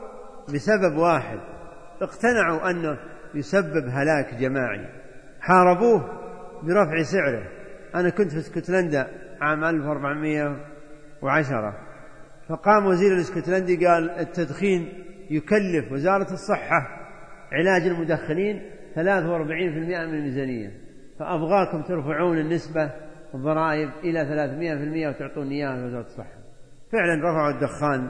بسبب واحد، اقتنعوا أنه يسبب هلاك جماعي، حاربوه برفع سعره. أنا كنت في اسكتلندا عام ألف وأربعمائة وعشرة، فقام وزير الاسكتلندي قال التدخين يكلف وزارة الصحة علاج المدخنين ثلاثة وأربعين بالمئة من الميزانية، فأبغاكم ترفعون النسبة الضرائب إلى ثلاثمائة بالمئة وتعطون إياها لوزارة الصحة. فعلا رفعوا الدخان،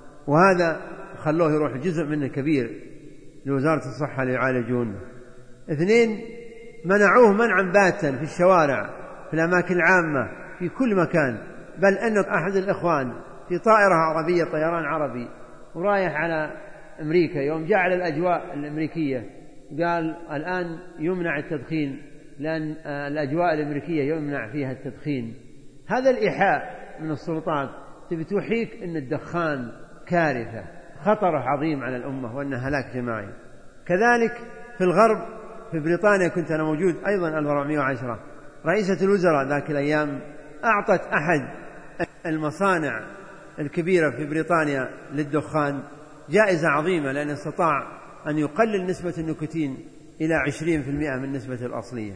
وهذا خلوه يروح جزء منه كبير لوزارة الصحة ليعالجونه. اثنين، منعوه منعا باتا في الشوارع، في الأماكن العامة، في كل مكان. بل أن أحد الإخوان في طائرة عربية، طيران عربي، ورايح على أمريكا، يوم جاء على الأجواء الأمريكية قال الآن يمنع التدخين لأن الأجواء الأمريكية يمنع فيها التدخين. هذا الإيحاء من السلطات تبي توحيك أن الدخان كارثة، خطر عظيم على الأمة، وأنه هلاك جماعي. كذلك في الغرب، في بريطانيا كنت أنا موجود أيضا ألف وأربعمائة وعشرة، رئيسة الوزراء ذاك الأيام أعطت أحد المصانع الكبيرة في بريطانيا للدخان جائزة عظيمة، لأنه استطاع أن يقلل نسبة النيكوتين إلى عشرين بالمئة من النسبة الأصلية،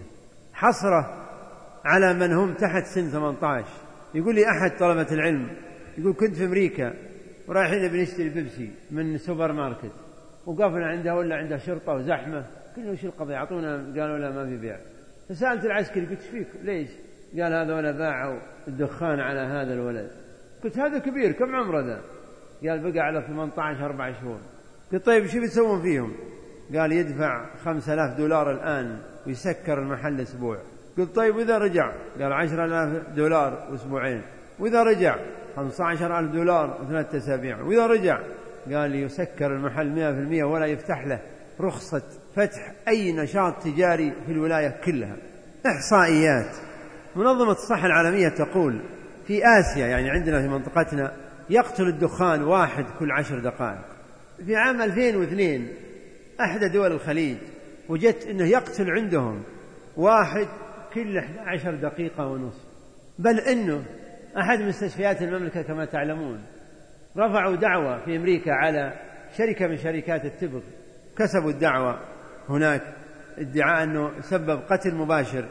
حصره على من هم تحت سن ثمانية عشر. يقول لي أحد طلبة العلم، يقول كنت في أمريكا ورايحين بنشتري بيبسي من سوبر ماركت، وقفنا عنده ولا عنده شرطة وزحمة، قلنا وش القضية؟ عطونا، قالوا لا ما في بيع. فسألت العسكري قلت فيك ليش؟ قال هذا ولا باعوا الدخان على هذا الولد. قلت هذا كبير كم عمره ذا؟ قال بقى على ثمانية عشر أربع شهور. قلت طيب شو بيسوون فيهم؟ قال يدفع خمسة آلاف دولار الآن ويسكر المحل أسبوع. قلت طيب وإذا رجع؟ قال عشرة آلاف دولار وأسبوعين. وإذا رجع؟ خمسة عشر ألف دولار وثلاثة أسابيع. وإذا رجع؟ قال يسكر المحل مئة في المئة ولا يفتح له رخصة فتح أي نشاط تجاري في الولاية كلها. إحصائيات منظمة الصحة العالمية تقول في آسيا، يعني عندنا في منطقتنا، يقتل الدخان واحد كل عشر دقائق. في عام ألفين واثنين أحدى دول الخليج وجدت أنه يقتل عندهم واحد كل أحد عشر دقيقة ونصف. بل أنه أحد مستشفيات المملكة كما تعلمون رفعوا دعوة في أمريكا على شركة من شركات التبغ، كسبوا الدعوة هناك ادعاء أنه سبب قتل مباشر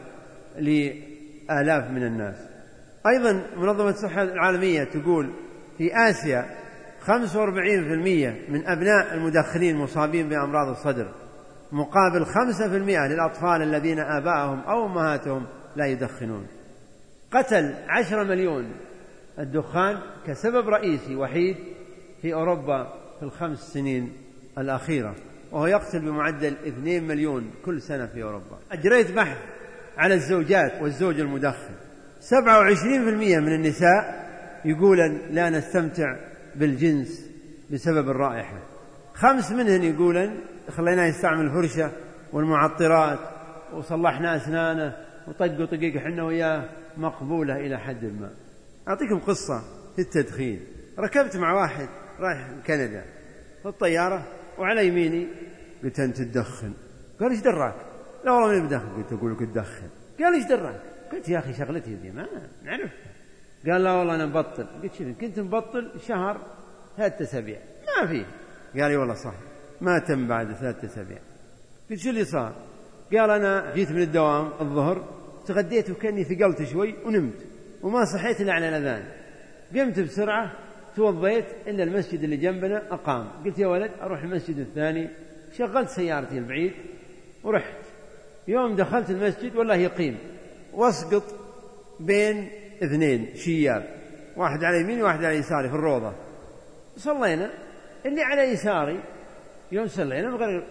لآلاف من الناس. أيضا منظمة الصحة العالمية تقول في آسيا خمسة وأربعين بالمئة من أبناء المدخنين مصابين بأمراض الصدر، مقابل خمسة بالمئة للأطفال الذين آباءهم أو أمهاتهم لا يدخنون. قتل عشرة مليون الدخان كسبب رئيسي وحيد في أوروبا في الخمس سنين الأخيرة، وهو يقتل بمعدل اثنين مليون كل سنة في أوروبا. أجريت بحث على الزوجات والزوج المدخن، سبعة وعشرين بالمئة من النساء يقولن لا نستمتع بالجنس بسبب الرائحة، خمس منهن يقولن خلينا يستعمل الفرشة والمعطرات وصلحنا أسنانه وطقوا طقيق حنا وياه مقبولة إلى حد ما. أعطيكم قصة في التدخين. ركبت مع واحد رايح كندا في الطيارة وعلى يميني قلت أنت تدخن؟ قال إيش دراك؟ لا والله ماني بدخن. قلت أقول لك تدخن. قال إيش دراك؟ قلت يا أخي شغلتي ذي ما نعرف. قال لا والله أنا مبطل. قلت شوف كنت مبطل شهر ثلاثة أسابيع ما فيه. قال لي والله صح ما تم بعد ثلاثة أسابيع. قلت شو اللي صار؟ قال أنا جيت من الدوام الظهر تغديت وكأني ثقلت شوي ونمت وما صحيت إلا على الأذان. قمت بسرعة توضيت إلا المسجد اللي جنبنا أقام. قلت يا ولد أروح المسجد الثاني. شغلت سيارتي البعيد ورحت. يوم دخلت المسجد والله يقيم واسقط بين اثنين شياب، واحد على يميني واحد على يساري في الروضة. صلينا اللي على يساري يوم صلينا بغير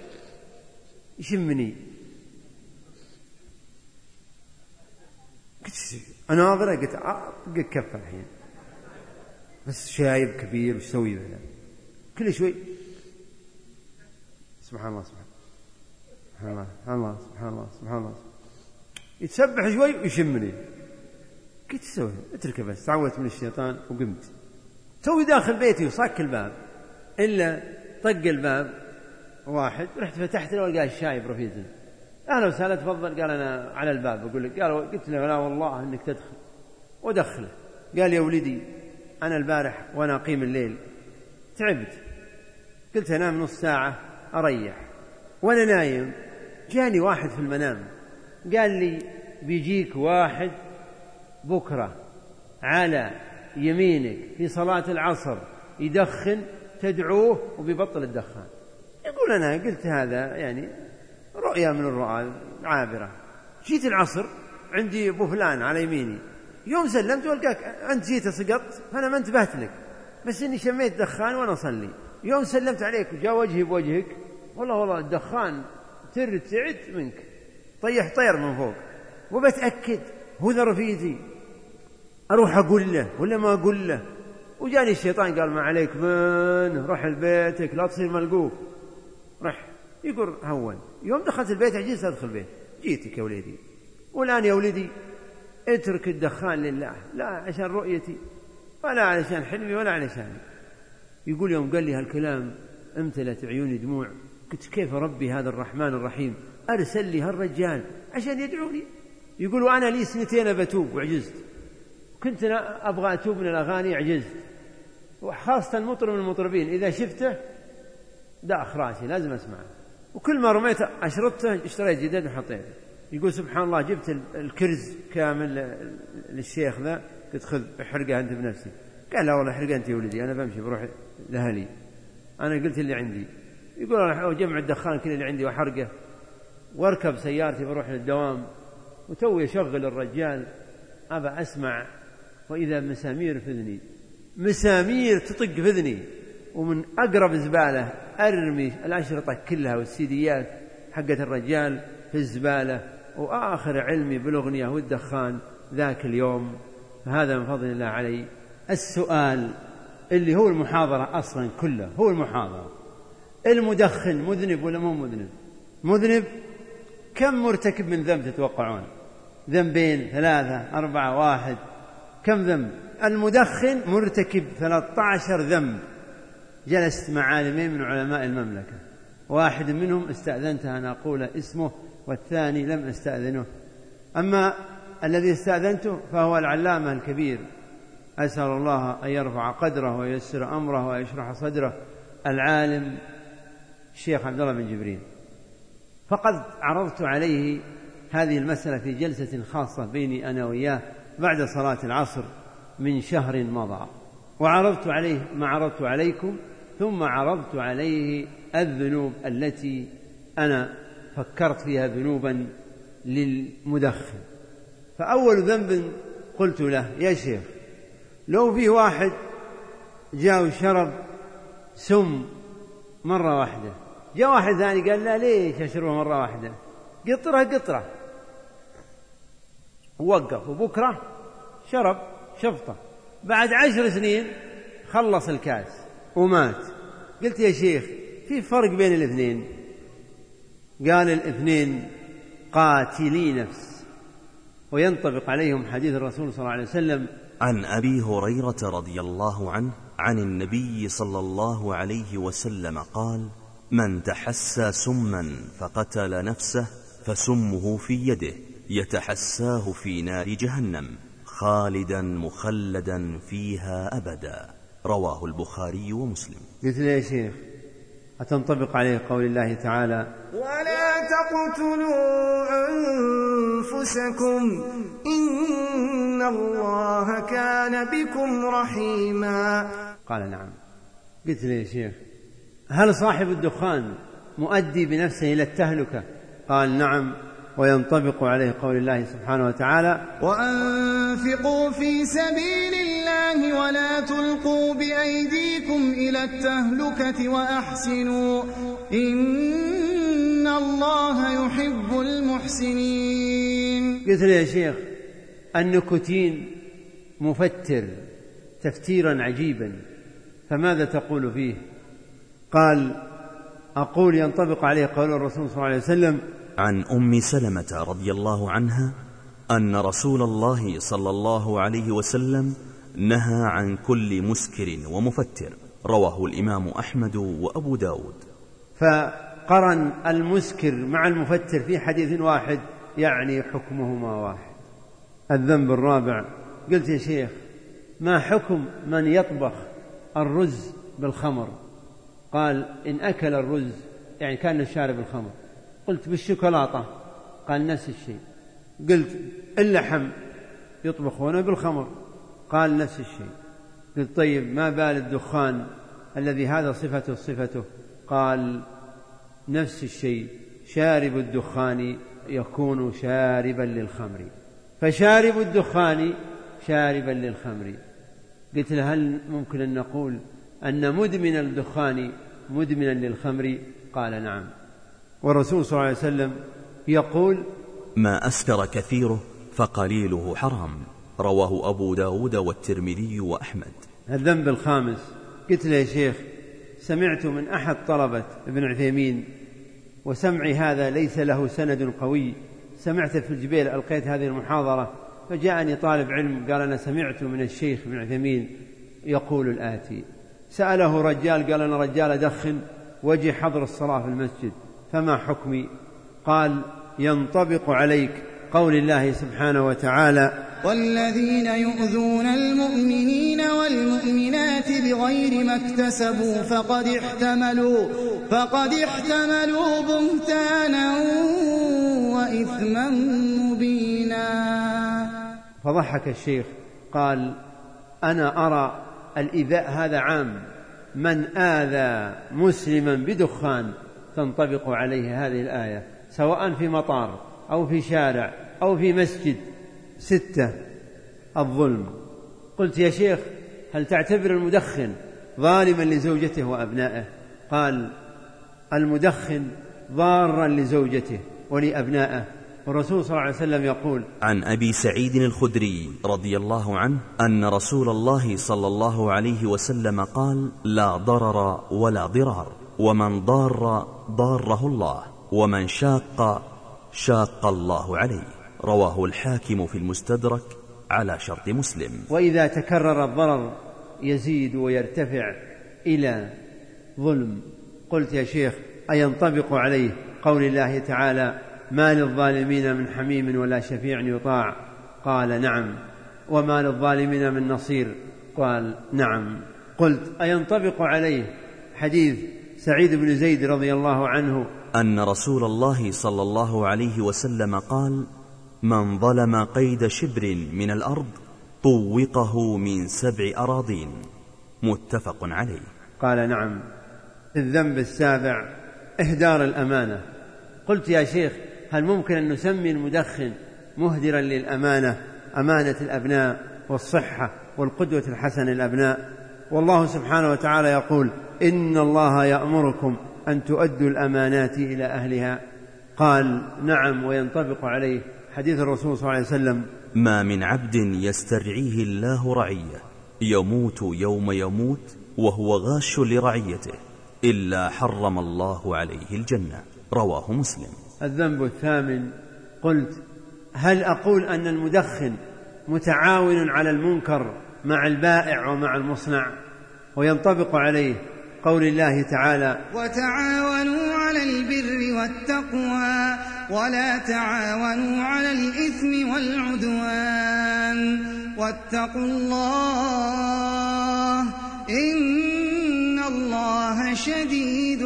يشمني. قلت أنا ناظرة قلت أبقى كفة الحين بس شايب كبير وش سوي بنا كل شوي سبحان الله سبحان الله سبحان الله سبحان الله سبحان الله يتسبح شوي ويشمني. قلت سوي اتركه بس. تعودت من الشيطان وقمت. توي داخل بيتي وصك الباب إلا طق الباب واحد. رحت فتحت له وقال الشايب رفيقي أهلا وسهلا تفضل. قال أنا على الباب أقول لك. قال قلت له لا والله إنك تدخل ودخله. قال يا ولدي أنا البارح وأنا أقيم الليل تعبت قلت أنام نص ساعة أريح. وأنا نايم جاني واحد في المنام قال لي بيجيك واحد بكرة على يمينك في صلاة العصر يدخن تدعوه وبيبطل الدخان. يقول أنا قلت هذا يعني رؤيا من الرؤى عابرة. جيت العصر عندي أبو فلان على يميني يوم سلمت والقاك أنت جيت سقطت فأنا ما انتبهت لك بس إني شميت دخان وأنا أصلي. يوم سلمت عليك وجاء وجهي بوجهك والله والله الدخان ترتعد منك طيح طير من فوق. وبتأكد هو ذا رفيقي أروح أقول له ولا ما أقول له. وجاني الشيطان قال ما عليك من روح لبيتك لا تصير ملقوف. رح يقول هون. يوم دخلت البيت عجزت أدخل البيت. جيتك يا وليدي والآن يا وليدي اترك الدخان لله لا عشان رؤيتي ولا علشان حلمي ولا علشاني. يقول يوم قال لي هالكلام امتلت عيوني دموع. قلت كيف ربي هذا الرحمن الرحيم أرسل لي هالرجال عشان يدعوني. يقول وأنا لي سنتين بتوب وعجزت. كنت أبغى أتوب من الأغاني عجزت. وخاصة المطرب من المطربين إذا شفته داخ راسي لازم أسمعه. وكل ما رميت أشرطته اشتريت جديد وحطيته. يقول سبحان الله جبت الكرز كامل للشيخ ذا قلت خذ احرقه أنت بنفسي. قال لا والله احرقه أنت يا ولدي أنا بمشي بروح لأهلي أنا قلت اللي عندي. يقول أنا أجمع الدخان كل اللي عندي وحرقه واركب سيارتي بروح للدوام. وتوي يشغل الرجال أبى أسمع وإذا مسامير في ذني مسامير تطق في ذني ومن أقرب زبالة أرمي الأشرطة كلها والسيديات حقت الرجال في الزبالة. وآخر علمي بالأغنية والدخان ذاك اليوم. فهذا من فضل الله علي. السؤال اللي هو المحاضرة أصلا كله هو المحاضرة المدخن مذنب ولا مو مذنب؟ مذنب. كم مرتكب من ذنب تتوقعون؟ ذنبين ثلاثة أربعة واحد، كم ذنب؟ المدخن مرتكب ثلاثة عشر ذنب. جلست مع عالمين من علماء المملكة، واحد منهم استأذنت أن أقول اسمه والثاني لم أستأذنه، أما الذي استأذنته فهو العلامة الكبير، أسأل الله أن يرفع قدره وييسر أمره ويشرح صدره، العالم الشيخ عبد الله بن جبرين. فقد عرضت عليه هذه المسألة في جلسة خاصة بيني أنا وإياه بعد صلاة العصر من شهر مضى، وعرضت عليه ما عرضت عليكم، ثم عرضت عليه الذنوب التي أنا فكرت فيها ذنوبا للمدخن. فأول ذنب قلت له يا شيخ، لو في واحد جاء وشرب سم مرة واحدة، جاء واحد ثاني قال لا ليش أشربه مرة واحدة، قطرة قطرة، ووقف وبكرة شرب شفطة، بعد عشر سنين خلص الكاس ومات. قلت يا شيخ في فرق بين الاثنين؟ قال الاثنين قاتلي نفس، وينطبق عليهم حديث الرسول صلى الله عليه وسلم عن أبي هريرة رضي الله عنه عن النبي صلى الله عليه وسلم قال: من تحسى سما فقتل نفسه فسمه في يده يتحساه في نار جهنم خالدا مخلدا فيها أبدا. رواه البخاري ومسلم. قلت له يا شيخ أتنطبق عليه قول الله تعالى: ولا تقتلوا أنفسكم إن الله كان بكم رحيما؟ قال نعم. قلت له يا شيخ هل صاحب الدخان مؤدي بنفسه إلى التهلكة؟ قال نعم، وينطبق عليه قول الله سبحانه وتعالى: وأنفقوا في سبيل الله ولا تلقوا بأيديكم إلى التهلكة وأحسنوا إن الله يحب المحسنين. قلت له يا شيخ النيكوتين مفتر تفتيرا عجيبا، فماذا تقول فيه؟ قال أقول ينطبق عليه قول الرسول صلى الله عليه وسلم عن أم سلمة رضي الله عنها أن رسول الله صلى الله عليه وسلم نهى عن كل مسكر ومفتر. رواه الإمام أحمد وأبو داود. فقرن المسكر مع المفتر في حديث واحد، يعني حكمهما واحد. الذنب الرابع قلت يا شيخ ما حكم من يطبخ الرز بالخمر؟ قال إن أكل الرز يعني كان شارب الخمر. قلت بالشوكولاتة؟ قال نفس الشيء. قلت اللحم يطبخونه بالخمر؟ قال نفس الشيء. قلت طيب ما بال الدخان الذي هذا صفته صفته؟ قال نفس الشيء، شارب الدخان يكون شاربا للخمر، فشارب الدخان شاربا للخمر. قلت له هل ممكن أن نقول أن مدمن الدخان مدمنا للخمر؟ قال نعم. والرسول صلى الله عليه وسلم يقول: ما أسكر كثيره فقليله حرام. رواه أبو داود والترمذي وأحمد. الذنب الخامس قلت له يا شيخ سمعت من أحد طلبة ابن عثيمين، وسمعي هذا ليس له سند قوي، سمعت في الجبيل ألقيت هذه المحاضرة، فجاءني طالب علم قال أنا سمعت من الشيخ ابن عثيمين يقول الآتي: سأله رجال قال أنا رجال أدخن وجي حضر الصلاة في المسجد، فما حكمي؟ قال ينطبق عليك قول الله سبحانه وتعالى: والذين يؤذون المؤمنين والمؤمنات بغير ما اكتسبوا فقد احتملوا فقد احتملوا بهتانا وإثما مبينا. فضحك الشيخ قال أنا أرى الإيذاء هذا عام، من آذى مسلما بدخان تنطبق عليه هذه الآية سواء في مطار أو في شارع أو في مسجد. ستة الظلم. قلت يا شيخ هل تعتبر المدخن ظالما لزوجته وأبنائه؟ قال المدخن ضارا لزوجته ولأبنائه، والرسول صلى الله عليه وسلم يقول: عن أبي سعيد الخدري رضي الله عنه أن رسول الله صلى الله عليه وسلم قال: لا ضرر ولا ضرار، ومن ضار ضاره الله، ومن شاق شاق الله عليه. رواه الحاكم في المستدرك على شرط مسلم. وإذا تكرر الضرر يزيد ويرتفع إلى ظلم، قلت يا شيخ أينطبق عليه قول الله تعالى ما للظالمين من حميم ولا شفيع يطاع؟ قال نعم. وما للظالمين من نصير؟ قال نعم. قلت أينطبق عليه حديث سعيد بن زيد رضي الله عنه أن رسول الله صلى الله عليه وسلم قال من ظلم قيد شبر من الأرض طوقه من سبع أراضين، متفق عليه. قال نعم. الذنب السابع إهدار الأمانة. قلت يا شيخ هل ممكن أن نسمي المدخن مهدرا للأمانة، أمانة الأبناء والصحة والقدوة الحسنة للأبناء؟ والله سبحانه وتعالى يقول إن الله يأمركم أن تؤدوا الأمانات إلى أهلها. قال نعم وينطبق عليه حديث الرسول صلى الله عليه وسلم ما من عبد يسترعيه الله رعية يموت يوم يموت وهو غاش لرعيته إلا حرم الله عليه الجنة، رواه مسلم. الذنب الثامن قلت هل أقول أن المدخن متعاون على المنكر مع البائع ومع المصنع؟ وينطبق عليه قول الله تعالى وتعاونوا على البر والتقوى ولا تعاونوا على الإثم والعدوان واتقوا الله إن الله شديد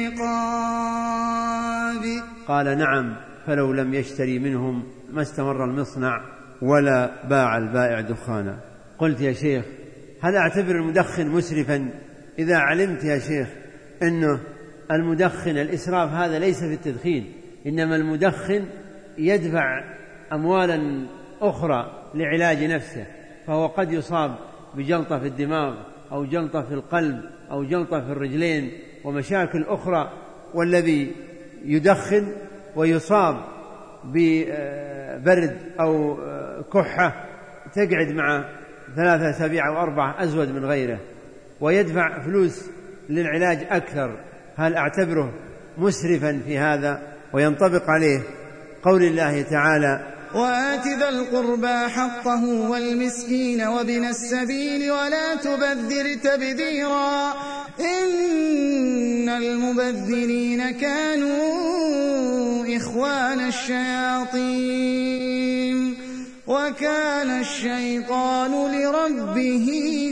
العقاب. قال نعم. فلو لم يشتري منهم ما استمر المصنع ولا باع البائع دخانا. قلت يا شيخ هل أعتبر المدخن مسرفا إذا علمت يا شيخ أنه المدخن الإسراف هذا ليس في التدخين، إنما المدخن يدفع أموالا أخرى لعلاج نفسه، فهو قد يصاب بجلطة في الدماغ أو جلطة في القلب أو جلطة في الرجلين ومشاكل أخرى، والذي يدخن ويصاب ببرد أو كحة تقعد مع ثلاثة أسابيع أو أربعة أزود من غيره ويدفع فلوس للعلاج أكثر، هل أعتبره مسرفا في هذا؟ وينطبق عليه قول الله تعالى وآت ذا القربى حقه والمسكين وابن السبيل ولا تبذر تبذيرا إن المبذرين كانوا إخوان الشياطين وكان الشيطان لربه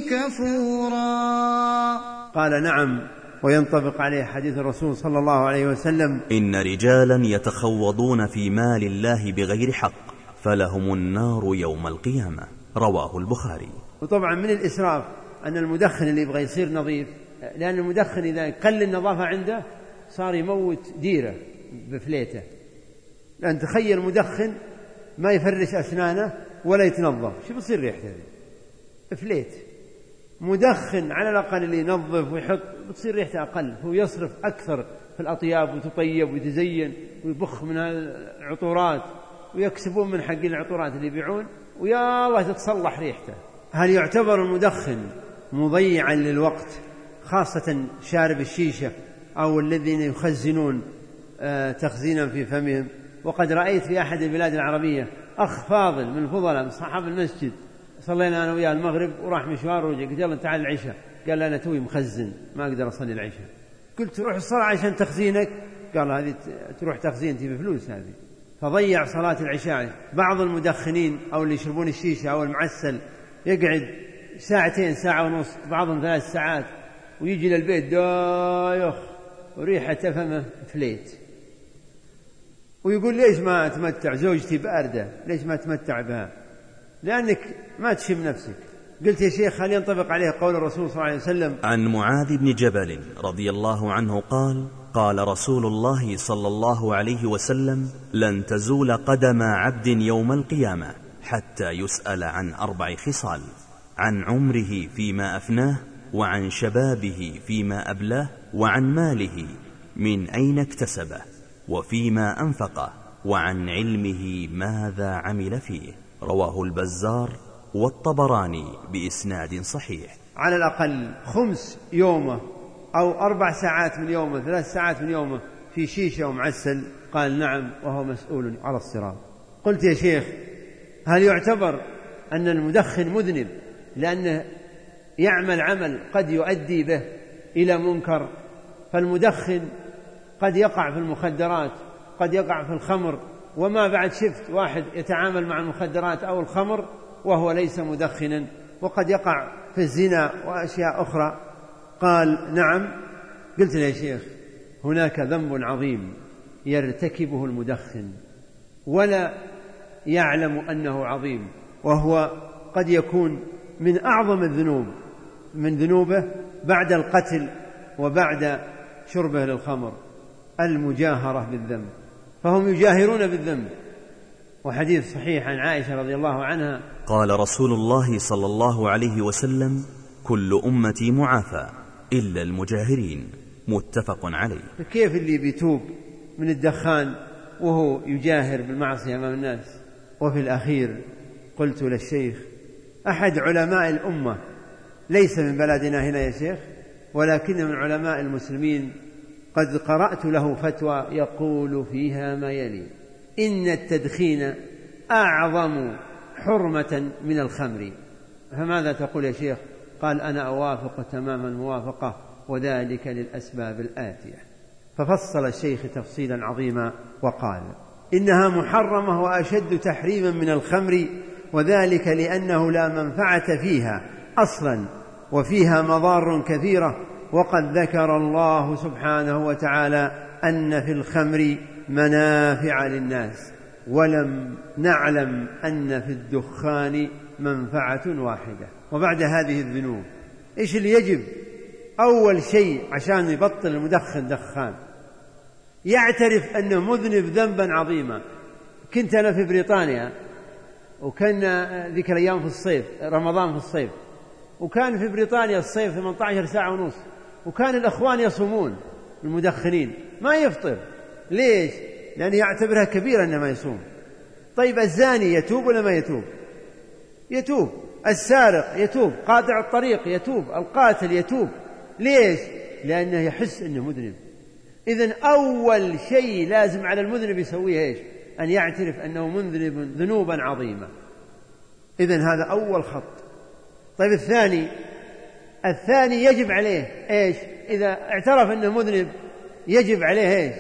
كفورا. قال نعم. وينطبق عليه حديث الرسول صلى الله عليه وسلم إن رجالا يتخوضون في مال الله بغير حق فلهم النار يوم القيامة، رواه البخاري. وطبعا من الإسراف أن المدخن اللي يبغى يصير نظيف، لأن المدخن إذا قل النظافة عنده صار يموت ديره بفليته، لأن تخيل مدخن ما يفرش أسنانه ولا يتنظف، شو بصير ريحته؟ فليت. مدخن على الأقل اللي ينظف ويحط بتصير ريحته أقل، هو يصرف أكثر في الأطياب وتطيب ويتزين ويبخ من العطورات ويكسبون من حق العطورات اللي يبيعون ويا الله تتصلح ريحته. هل يعتبر المدخن مضيعا للوقت، خاصة شارب الشيشة أو الذين يخزنون تخزينا في فمهم؟ وقد رأيت في أحد البلاد العربية أخ فاضل من فضلاء من صحاب المسجد، صلينا أنا وياه المغرب وراح مشوار ورجع، قلت يلا تعال العشاء، قال أنا توي مخزن ما أقدر أصلي العشاء. قلت روح الصلاة عشان تخزينك، قال هذه تروح تخزينتي بفلوس هذه، فضيع صلاة العشاء. بعض المدخنين أو اللي يشربون الشيشة أو المعسل يقعد ساعتين ساعة ونص بعضهم ثلاث ساعات ويجي للبيت دايخ وريحة فمه فليت، ويقول ليش ما أتمتع، زوجتي باردة ليش ما أتمتع بها؟ لأنك ما تشم نفسك. قلت يا شيخ هل ينطبق عليه قول الرسول صلى الله عليه وسلم عن معاذ بن جبل رضي الله عنه قال قال رسول الله صلى الله عليه وسلم لن تزول قدم عبد يوم القيامة حتى يسأل عن أربع خصال: عن عمره فيما أفناه، وعن شبابه فيما أبلاه، وعن ماله من أين اكتسبه، وفيما أنفقه، وعن علمه ماذا عمل فيه، رواه البزار والطبراني بإسناد صحيح. على الأقل خمس يومه أو أربع ساعات من يومه، ثلاث ساعات من يومه في شيشة ومعسل. قال نعم وهو مسؤول على الصراط. قلت يا شيخ هل يعتبر أن المدخن مذنب لأنه يعمل عمل قد يؤدي به إلى منكر؟ فالمدخن قد يقع في المخدرات، قد يقع في الخمر، وما بعد شفت واحد يتعامل مع المخدرات أو الخمر وهو ليس مدخنا، وقد يقع في الزنا وأشياء أخرى. قال نعم. قلت له يا شيخ هناك ذنب عظيم يرتكبه المدخن ولا يعلم أنه عظيم، وهو قد يكون من أعظم الذنوب من ذنوبه بعد القتل وبعد شربه للخمر، المجاهرة بالذنب، فهم يجاهرون بالذنب. وحديث صحيح عن عائشة رضي الله عنها قال رسول الله صلى الله عليه وسلم: كل أمتي معافى إلا المجاهرين، متفق عليه. كيف اللي بيتوب من الدخان وهو يجاهر بالمعصية أمام الناس؟ وفي الأخير قلت للشيخ أحد علماء الأمة ليس من بلدنا هنا يا شيخ، ولكن من علماء المسلمين، قد قرأت له فتوى يقول فيها ما يلي: إن التدخين أعظم حرمة من الخمر. فماذا تقول يا شيخ؟ قال: أنا أوافق تمام الموافقة، وذلك للأسباب الآتية. ففصل الشيخ تفصيلا عظيما وقال: إنها محرمة وأشد تحريما من الخمر، وذلك لأنه لا منفعة فيها أصلا، وفيها مضار كثيرة، وقد ذكر الله سبحانه وتعالى أن في الخمر منافع للناس، ولم نعلم أن في الدخان منفعة واحدة. وبعد هذه الذنوب إيش اللي يجب؟ أول شيء عشان يبطل المدخن دخان يعترف أنه مذنب ذنبا عظيما. كنت أنا في بريطانيا، وكان ذيك الأيام في الصيف، رمضان في الصيف، وكان في بريطانيا الصيف ثمانية عشر ساعة ونص، وكان الأخوان يصومون المدخنين ما يفطر. ليش؟ لأنه يعتبرها كبيرة أنه ما يصوم. طيب الزاني يتوب ولا ما يتوب؟ يتوب. السارق يتوب، قاطع الطريق يتوب، القاتل يتوب. ليش؟ لأنه يحس أنه مذنب. إذن أول شيء لازم على المذنب يسويه إيش؟ أن يعترف أنه مذنب ذنوبا عظيمة. إذن هذا أول خط. طيب الثاني الثاني يجب عليه إيش؟ إذا اعترف أنه مذنب يجب عليه إيش؟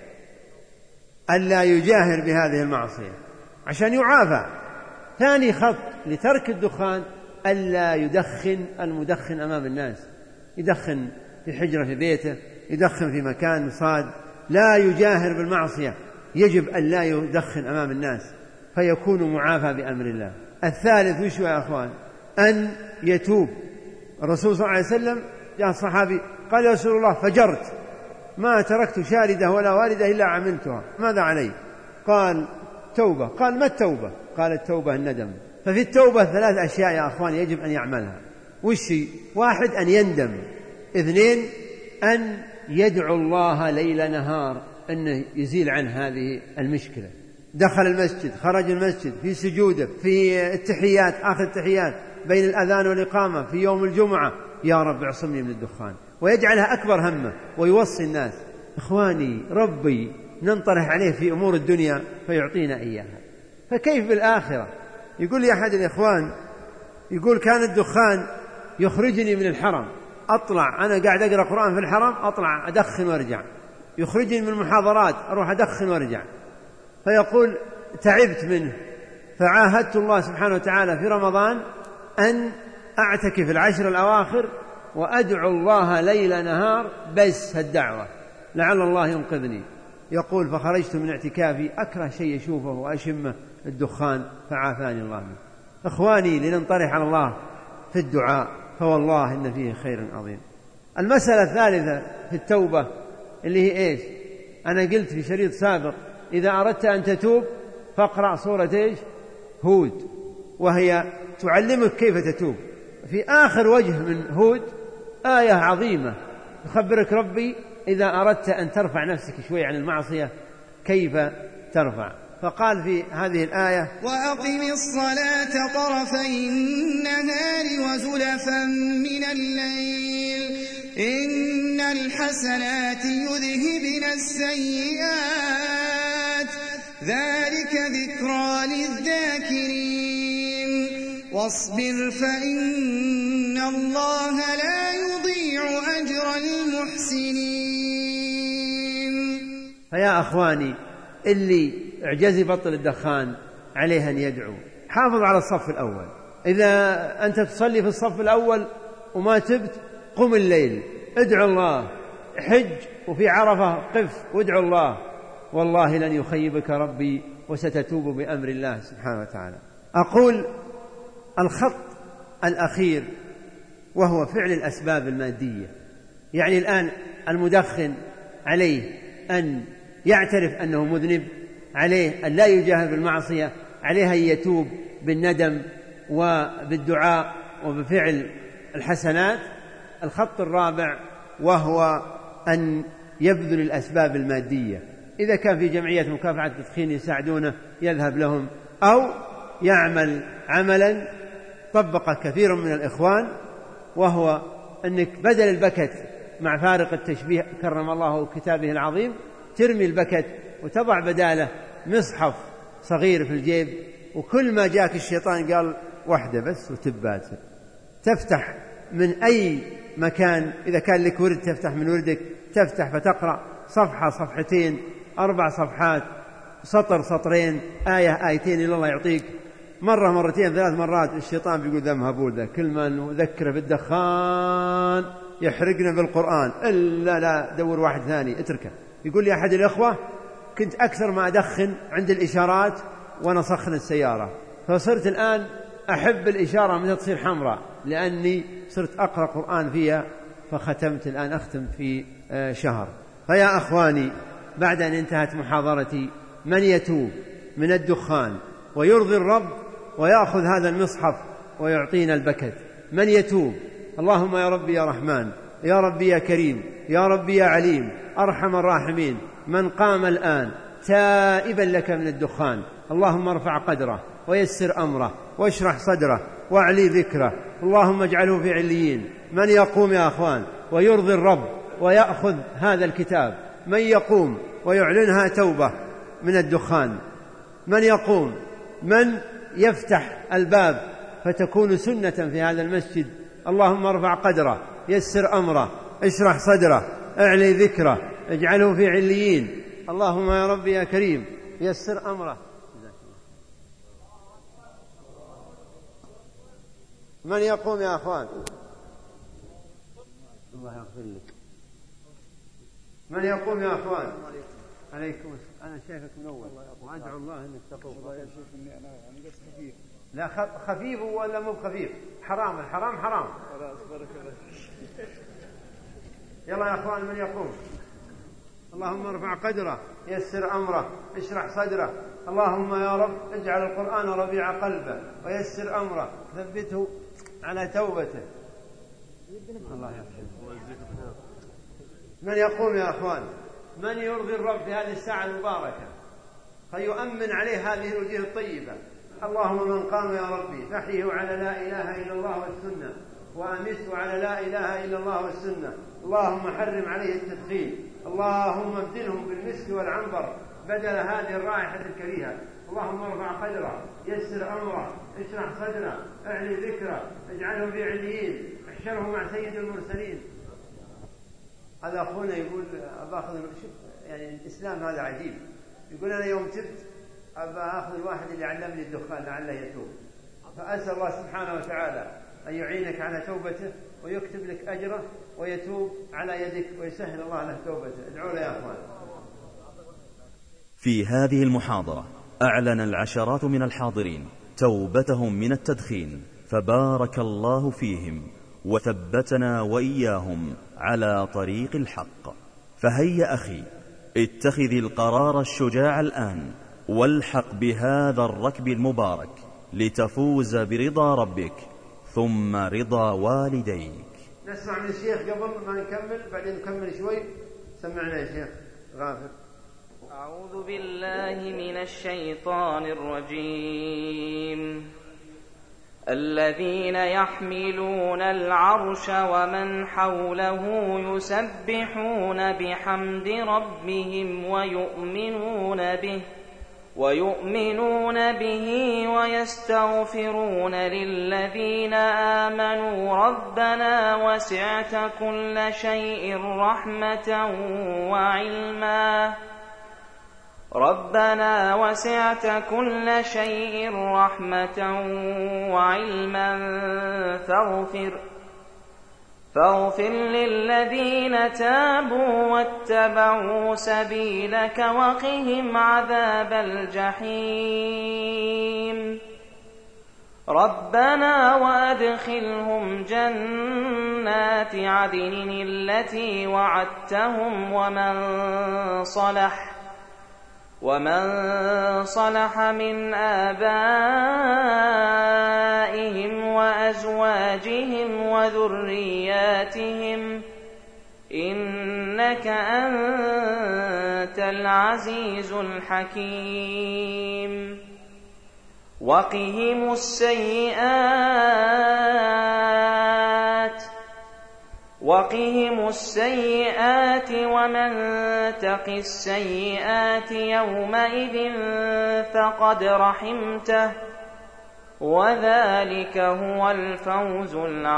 ألا يجاهر بهذه المعصية عشان يعافى. ثاني خط لترك الدخان ألا يدخن المدخن أمام الناس، يدخن في حجرة في بيته، يدخن في مكان صاد، لا يجاهر بالمعصية، يجب أن لا يدخن أمام الناس فيكون معافى بأمر الله. الثالث وش يا أخوان؟ أن يتوب. الرسول صلى الله عليه وسلم جاء الصحابي قال: يا رسول الله فجرت، ما تركت شاردة ولا واردة إلا عملتها، ماذا علي؟ قال: توبة. قال: ما التوبة؟ قال: التوبة الندم. ففي التوبة ثلاث أشياء يا أخوان يجب أن يعملها. وش؟ واحد أن يندم، اثنين أن يدعو الله ليل نهار أنه يزيل عن هذه المشكلة. دخل المسجد، خرج المسجد، في سجوده، في التحيات، آخر التحيات، بين الأذان والإقامة، في يوم الجمعة: يا رب اعصمني من الدخان، ويجعلها أكبر همه، ويوصي الناس. إخواني، ربي ننطرح عليه في أمور الدنيا فيعطينا إياها، فكيف بالآخرة؟ يقول لي أحد الإخوان، يقول: كان الدخان يخرجني من الحرم، أطلع أنا قاعد أقرأ قرآن في الحرم، أطلع أدخن وارجع، يخرجني من المحاضرات أروح أدخن وارجع. فيقول: تعبت منه، فعاهدت الله سبحانه وتعالى في رمضان أن أعتكف العشر الأواخر وأدعو الله ليل نهار، بس الدعوة لعل الله ينقذني. يقول: فخرجت من اعتكافي أكره شيء أشوفه وأشمه الدخان، فعافاني الله منه. إخواني، لننطرح على الله في الدعاء، فوالله إن فيه خير عظيم. المسألة الثالثة في التوبة اللي هي إيش؟ أنا قلت في شريط سابق: إذا أردت أن تتوب فاقرأ سورة إيش؟ هود، وهي تعلمك كيف تتوب. في آخر وجه من هود آية عظيمة يخبرك ربي إذا أردت أن ترفع نفسك شوي عن المعصية كيف ترفع. فقال في هذه الآية: وأقم الصلاة طرفي النهار وزلفا من الليل إن الحسنات يذهبن السيئات ذلك ذكرى للذاكرين واصبر فإن الله لا يضيع أجر المحسنين. فيا أخواني اللي اعجز بطل الدخان عليه أن يدعو. حافظ على الصف الأول. إذا أنت تصلي في الصف الأول وما تبت قم الليل ادعو الله، حج وفي عرفة قف وادعو الله، والله لن يخيبك ربي وستتوب بأمر الله سبحانه وتعالى. أقول الخط الأخير وهو فعل الأسباب المادية. يعني الآن المدخن عليه أن يعترف أنه مذنب، عليه أن لا يجاهر بالمعصية، عليه أن يتوب بالندم وبالدعاء وبفعل الحسنات. الخط الرابع وهو أن يبذل الأسباب المادية. إذا كان في جمعية مكافحة التدخين يساعدونه يذهب لهم، أو يعمل عملا طبق كثير من الإخوان، وهو أنك بدل البكت مع فارق التشبيه كرم الله كتابه العظيم ترمي البكت وتضع بداله مصحف صغير في الجيب، وكل ما جاك الشيطان قال واحدة بس وتبات تفتح من أي مكان. إذا كان لك ورد تفتح من وردك، تفتح فتقرأ صفحة صفحتين أربع صفحات سطر سطرين آية آيتين إلى الله يعطيك مرة مرتين ثلاث مرات. الشيطان بيقول ذا مهبول ذا، كل ما نذكره بالدخان يحرقنا بالقرآن، إلا لا دور واحد ثاني اتركه. يقول لي أحد الأخوة كنت أكثر ما أدخن عند الإشارات وأنا صخن السيارة، فصرت الآن أحب الإشارة متى تصير حمراء لأني صرت أقرأ قرآن فيها، فختمت الآن أختم في شهر. فيا أخواني بعد أن انتهت محاضرتي، من يتوب من الدخان ويرضي الرب ويأخذ هذا المصحف ويعطينا البكت؟ من يتوب؟ اللهم يا ربي يا رحمن، يا ربي يا كريم، يا ربي يا عليم، أرحم الراحمين. من قام الآن تائبا لك من الدخان، اللهم ارفع قدره ويسر أمره واشرح صدره واعلي ذكره، اللهم اجعله في عليين. من يقوم يا أخوان ويرضي الرب ويأخذ هذا الكتاب؟ من يقوم ويعلنها توبة من الدخان؟ من يقوم؟ من يفتح الباب فتكون سنة في هذا المسجد؟ اللهم ارفع قدره، يسر أمره، اشرح صدره، اعلي ذكره، اجعله في عليين. اللهم يا ربي يا كريم يسر أمره. من يقوم يا أخوان؟ الله يغفر لك. من يقوم يا أخوان؟ عليكم السلام. أنا شايفك منور وأدعو الله أنك تقوم. الله يا شيخ إني أنا أنا بس خفيف. لا خفيف ولا مو خفيف؟ حرام، الحرام حرام. يلا يا أخوان من يقوم؟ اللهم ارفع قدره، يسر أمره، اشرح صدره. اللهم يا رب اجعل القرآن ربيع قلبه ويسر أمره، ثبته على توبته. الله يغفر. من يقوم يا أخوان؟ من يرضي الرب في هذه الساعة المباركة فيؤمن عليه هذه الوجوه الطيبة؟ اللهم من قام يا ربي فحيه على لا إله إلا الله والسنة، وأمسه على لا إله إلا الله والسنة. اللهم حرم عليه التدخين، اللهم ابدلهم بالمسك والعنبر بدل هذه الرائحة الكريهة. اللهم ارفع قدره، يسر أمره، اشرح صدره، اعلي ذكره، اجعله في عليين، احشره مع سيد المرسلين. هذا أخونا يقول أبا أخذ، يعني الإسلام هذا عجيب. يقول أنا يوم تبت أبا أخذ الواحد اللي علمني الدخان لعله يتوب. فأسأل الله سبحانه وتعالى أن يعينك على توبته ويكتب لك أجره ويتوب على يدك ويسهل الله له توبته. ادعوا له يا أخوان. في هذه المحاضرة أعلن العشرات من الحاضرين توبتهم من التدخين، فبارك الله فيهم وثبتنا وإياهم على طريق الحق. فهيا أخي اتخذ القرار الشجاع الآن، والحق بهذا الركب المبارك لتفوز برضا ربك ثم رضا والديك. نسمع من الشيخ قبل ما نكمل، بعدين نكمل شوي. سمعنا يا شيخ غافر. أعوذ بالله من الشيطان الرجيم. الذين يحملون العرش ومن حوله يسبحون بحمد ربهم ويؤمنون به ويؤمنون به ويستغفرون للذين آمنوا ربنا وسعت كل شيء رحمة وعلما ربنا وسعت كل شيء رحمة وعلما فاغفر فاغفر للذين تابوا واتبعوا سبيلك وقهم عذاب الجحيم ربنا وأدخلهم جنات عدن التي وعدتهم ومن صلح ومن صلح من آبائهم وأزواجهم وذرياتهم إنك أنت العزيز الحكيم وقهم السيئات وقهم السيئات ومن تق السيئات يومئذ فقد رحمته وذلك هو الفوز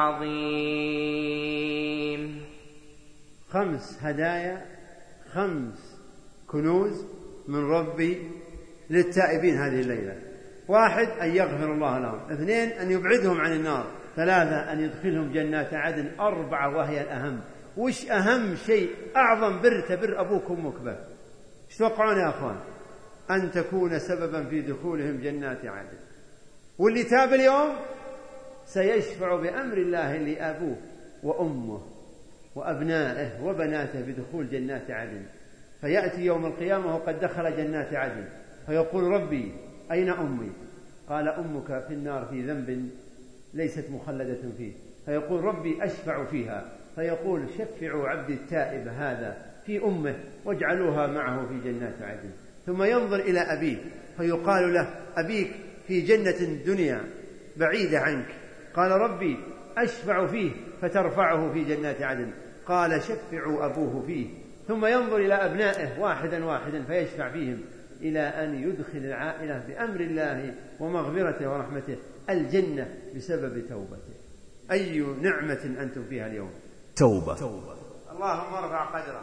العظيم. خمس هدايا، خمس كنوز من ربي للتائبين هذه الليلة. واحد، أن يغفر الله لهم. اثنين، أن يبعدهم عن النار. ثلاثة، أن يدخلهم جنات عدن. أربعة وهي الأهم. وش أهم شيء، أعظم بر تبر أبوك وأمك به؟ ايش توقعون يا أخوان؟ أن تكون سببا في دخولهم جنات عدن. واللي تاب اليوم سيشفع بأمر الله لأبوه وأمه وأبنائه وبناته بدخول جنات عدن، فيأتي يوم القيامة وقد دخل جنات عدن فيقول ربي أين أمي؟ قال أمك في النار في ذنب ليست مخلدة فيه. فيقول ربي أشفع فيها، فيقول شفعوا عبدي التائب هذا في أمه واجعلوها معه في جنات عدن. ثم ينظر إلى أبيه فيقال له أبيك في جنة دنيا بعيدة عنك. قال ربي أشفع فيه فترفعه في جنات عدن. قال شفعوا أبوه فيه. ثم ينظر إلى أبنائه واحدا واحدا فيشفع فيهم إلى أن يدخل العائلة بأمر الله ومغفرته ورحمته الجنة بسبب توبته. أي نعمة أنتم فيها اليوم؟ توبة. توبة. اللهم ارفع قدره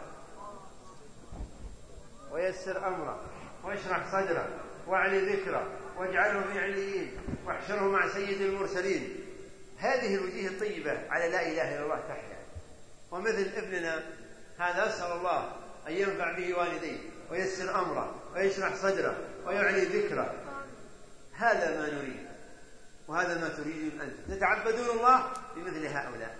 ويسر أمره واشرح صدره واعلي ذكره واجعله في عليين واحشره مع سيد المرسلين. هذه الوجيه الطيبة على لا إله إلا الله تحيا. ومثل ابننا هذا أسأل الله أن ينفع به والديه ويسر أمره ويشرح صدره ويعلي ذكره. هذا ما نريد وهذا ما تريدون أنتم. تتعبدون الله بمثل هؤلاء.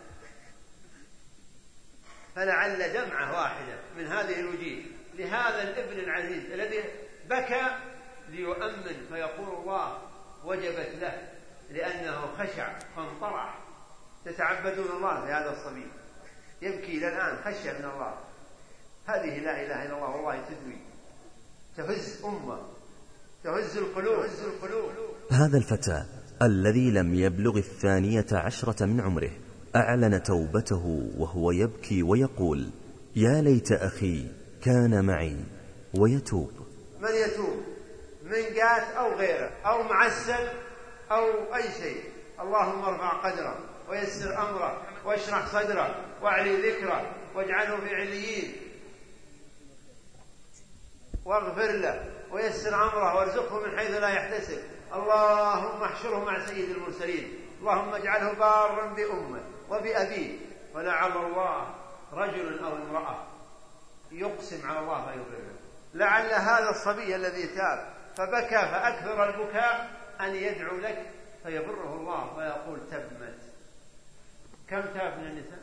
فلعل دمعة واحدة من هذه الوجيه لهذا الابن العزيز الذي بكى ليؤمن فيقول الله وجبت له لأنه خشع فانطرح. تتعبدون الله لهذا الصبي يبكي إلى الآن خشية من الله. هذه لا إله إلا الله والله تدوي تهز أمة تهز القلوب. هذا الفتى الذي لم يبلغ الثانية عشرة من عمره أعلن توبته وهو يبكي ويقول يا ليت أخي كان معي ويتوب. من يتوب من قات أو غيره أو معسل أو أي شيء، اللهم ارفع قدره ويسر أمره واشرح صدره واعلي ذكره واجعله في عليين واغفر له ويسر أمره وارزقه من حيث لا يحتسب. اللهم احشره مع سيد المرسلين. اللهم اجعله بارا بأمه وبأبيه. ولعل الله رجل أو امرأة يقسم على الله فيغفر له. لعل هذا الصبي الذي تاب فبكى فأكثر البكاء أن يدعو لك فيبره الله ويقول تبت. كم تاب من النساء؟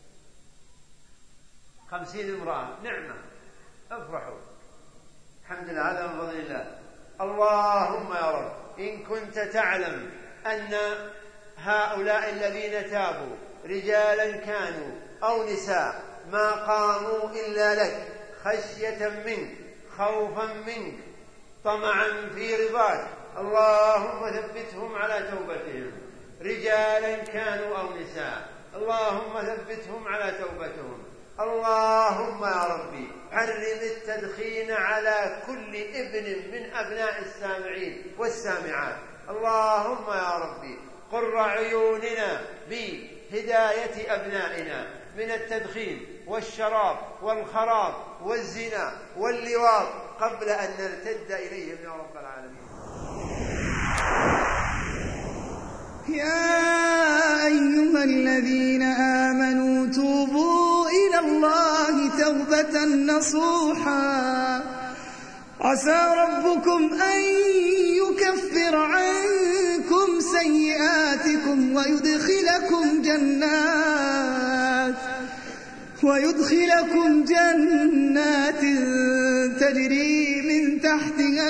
خمسين امرأة. نعمة، افرحوا، الحمد لله، هذا من فضل الله. اللهم يا رب إن كنت تعلم أن هؤلاء الذين تابوا رجالا كانوا أو نساء ما قاموا إلا لك خشية منك خوفا منك طمعا في رضاك، اللهم ثبتهم على توبتهم، رجالا كانوا أو نساء، اللهم ثبتهم على توبتهم. اللهم يا ربي حرم التدخين على كل ابن من أبناء السامعين والسامعات. اللهم يا ربي قر عيوننا بهداية أبنائنا من التدخين والشراب والخراب والزنا واللواط قبل أن نرتد إليهم يا رب العالمين. يا أيها الذين آمنوا توبوا إلى الله توبة نصوحا عسى ربكم أن يكفر عنكم سيئاتكم ويدخلكم جنات ويدخلكم جنات تجري من تحتها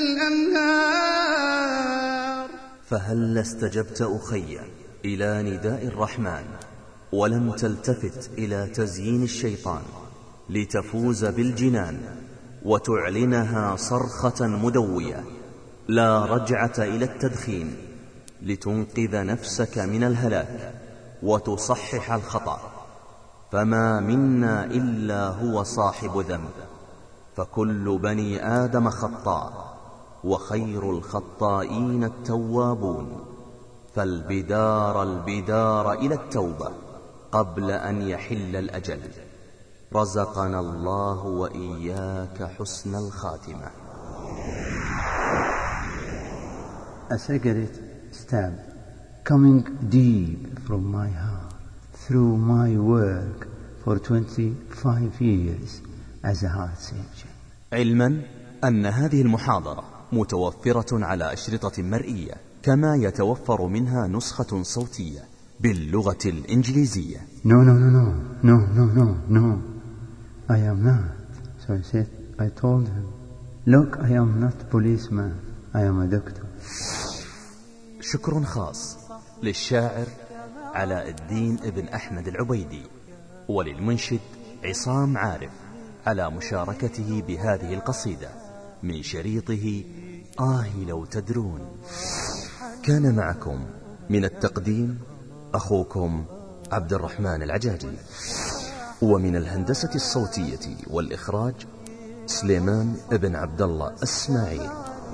الأنهار. فهل استجبت أخي إلى نداء الرحمن ولم تلتفت إلى تزيين الشيطان لتفوز بالجنان وتعلنها صرخة مدوية؟ لا رجعة إلى التدخين لتنقذ نفسك من الهلاك وتصحح الخطأ. فما منا إلا هو صاحب ذنب، فكل بني آدم خطاء، وخير الخطائين التوابون. فالبدار البدار إلى التوبة قبل أن يحل الأجل. رزقنا الله وإياك حسن الخاتمة. A cigarette stab coming deep from my heart through my work for twenty-five years as a heart surgeon. علما أن هذه المحاضرة متوفرة على أشرطة مرئية، كما يتوفر منها نسخة صوتية باللغة الإنجليزية. No, no, no, no, no, no, no, no. I am not. So I said, I told him, look, I am not policeman. I am a doctor. شكر خاص للشاعر علاء الدين ابن أحمد العبيدي، وللمنشد عصام عارف على مشاركته بهذه القصيدة من شريطه آه لو تدرون. كان معكم من التقديم أخوكم عبد الرحمن العجاجي، ومن الهندسة الصوتية والإخراج سليمان ابن عبد الله اسماعيل.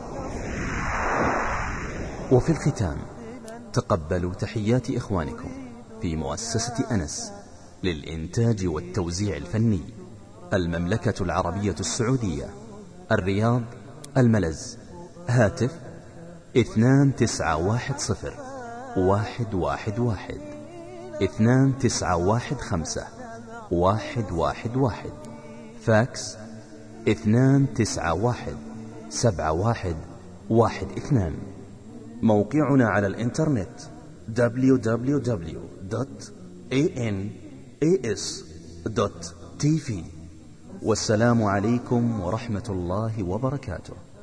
وفي الختام تقبلوا تحيات إخوانكم في مؤسسة أنس للإنتاج والتوزيع الفني، المملكة العربية السعودية، الرياض، الملز. هاتف اثنان تسعة واحد صفر واحد واحد واحد اثنان تسعة واحد خمسة واحد واحد واحد. فاكس اثنان تسعة واحد سبعة واحد واحد اثنان. موقعنا على الإنترنت دبليو دبليو دبليو دوت إيه إن إيه إس دوت تي في. والسلام عليكم ورحمة الله وبركاته.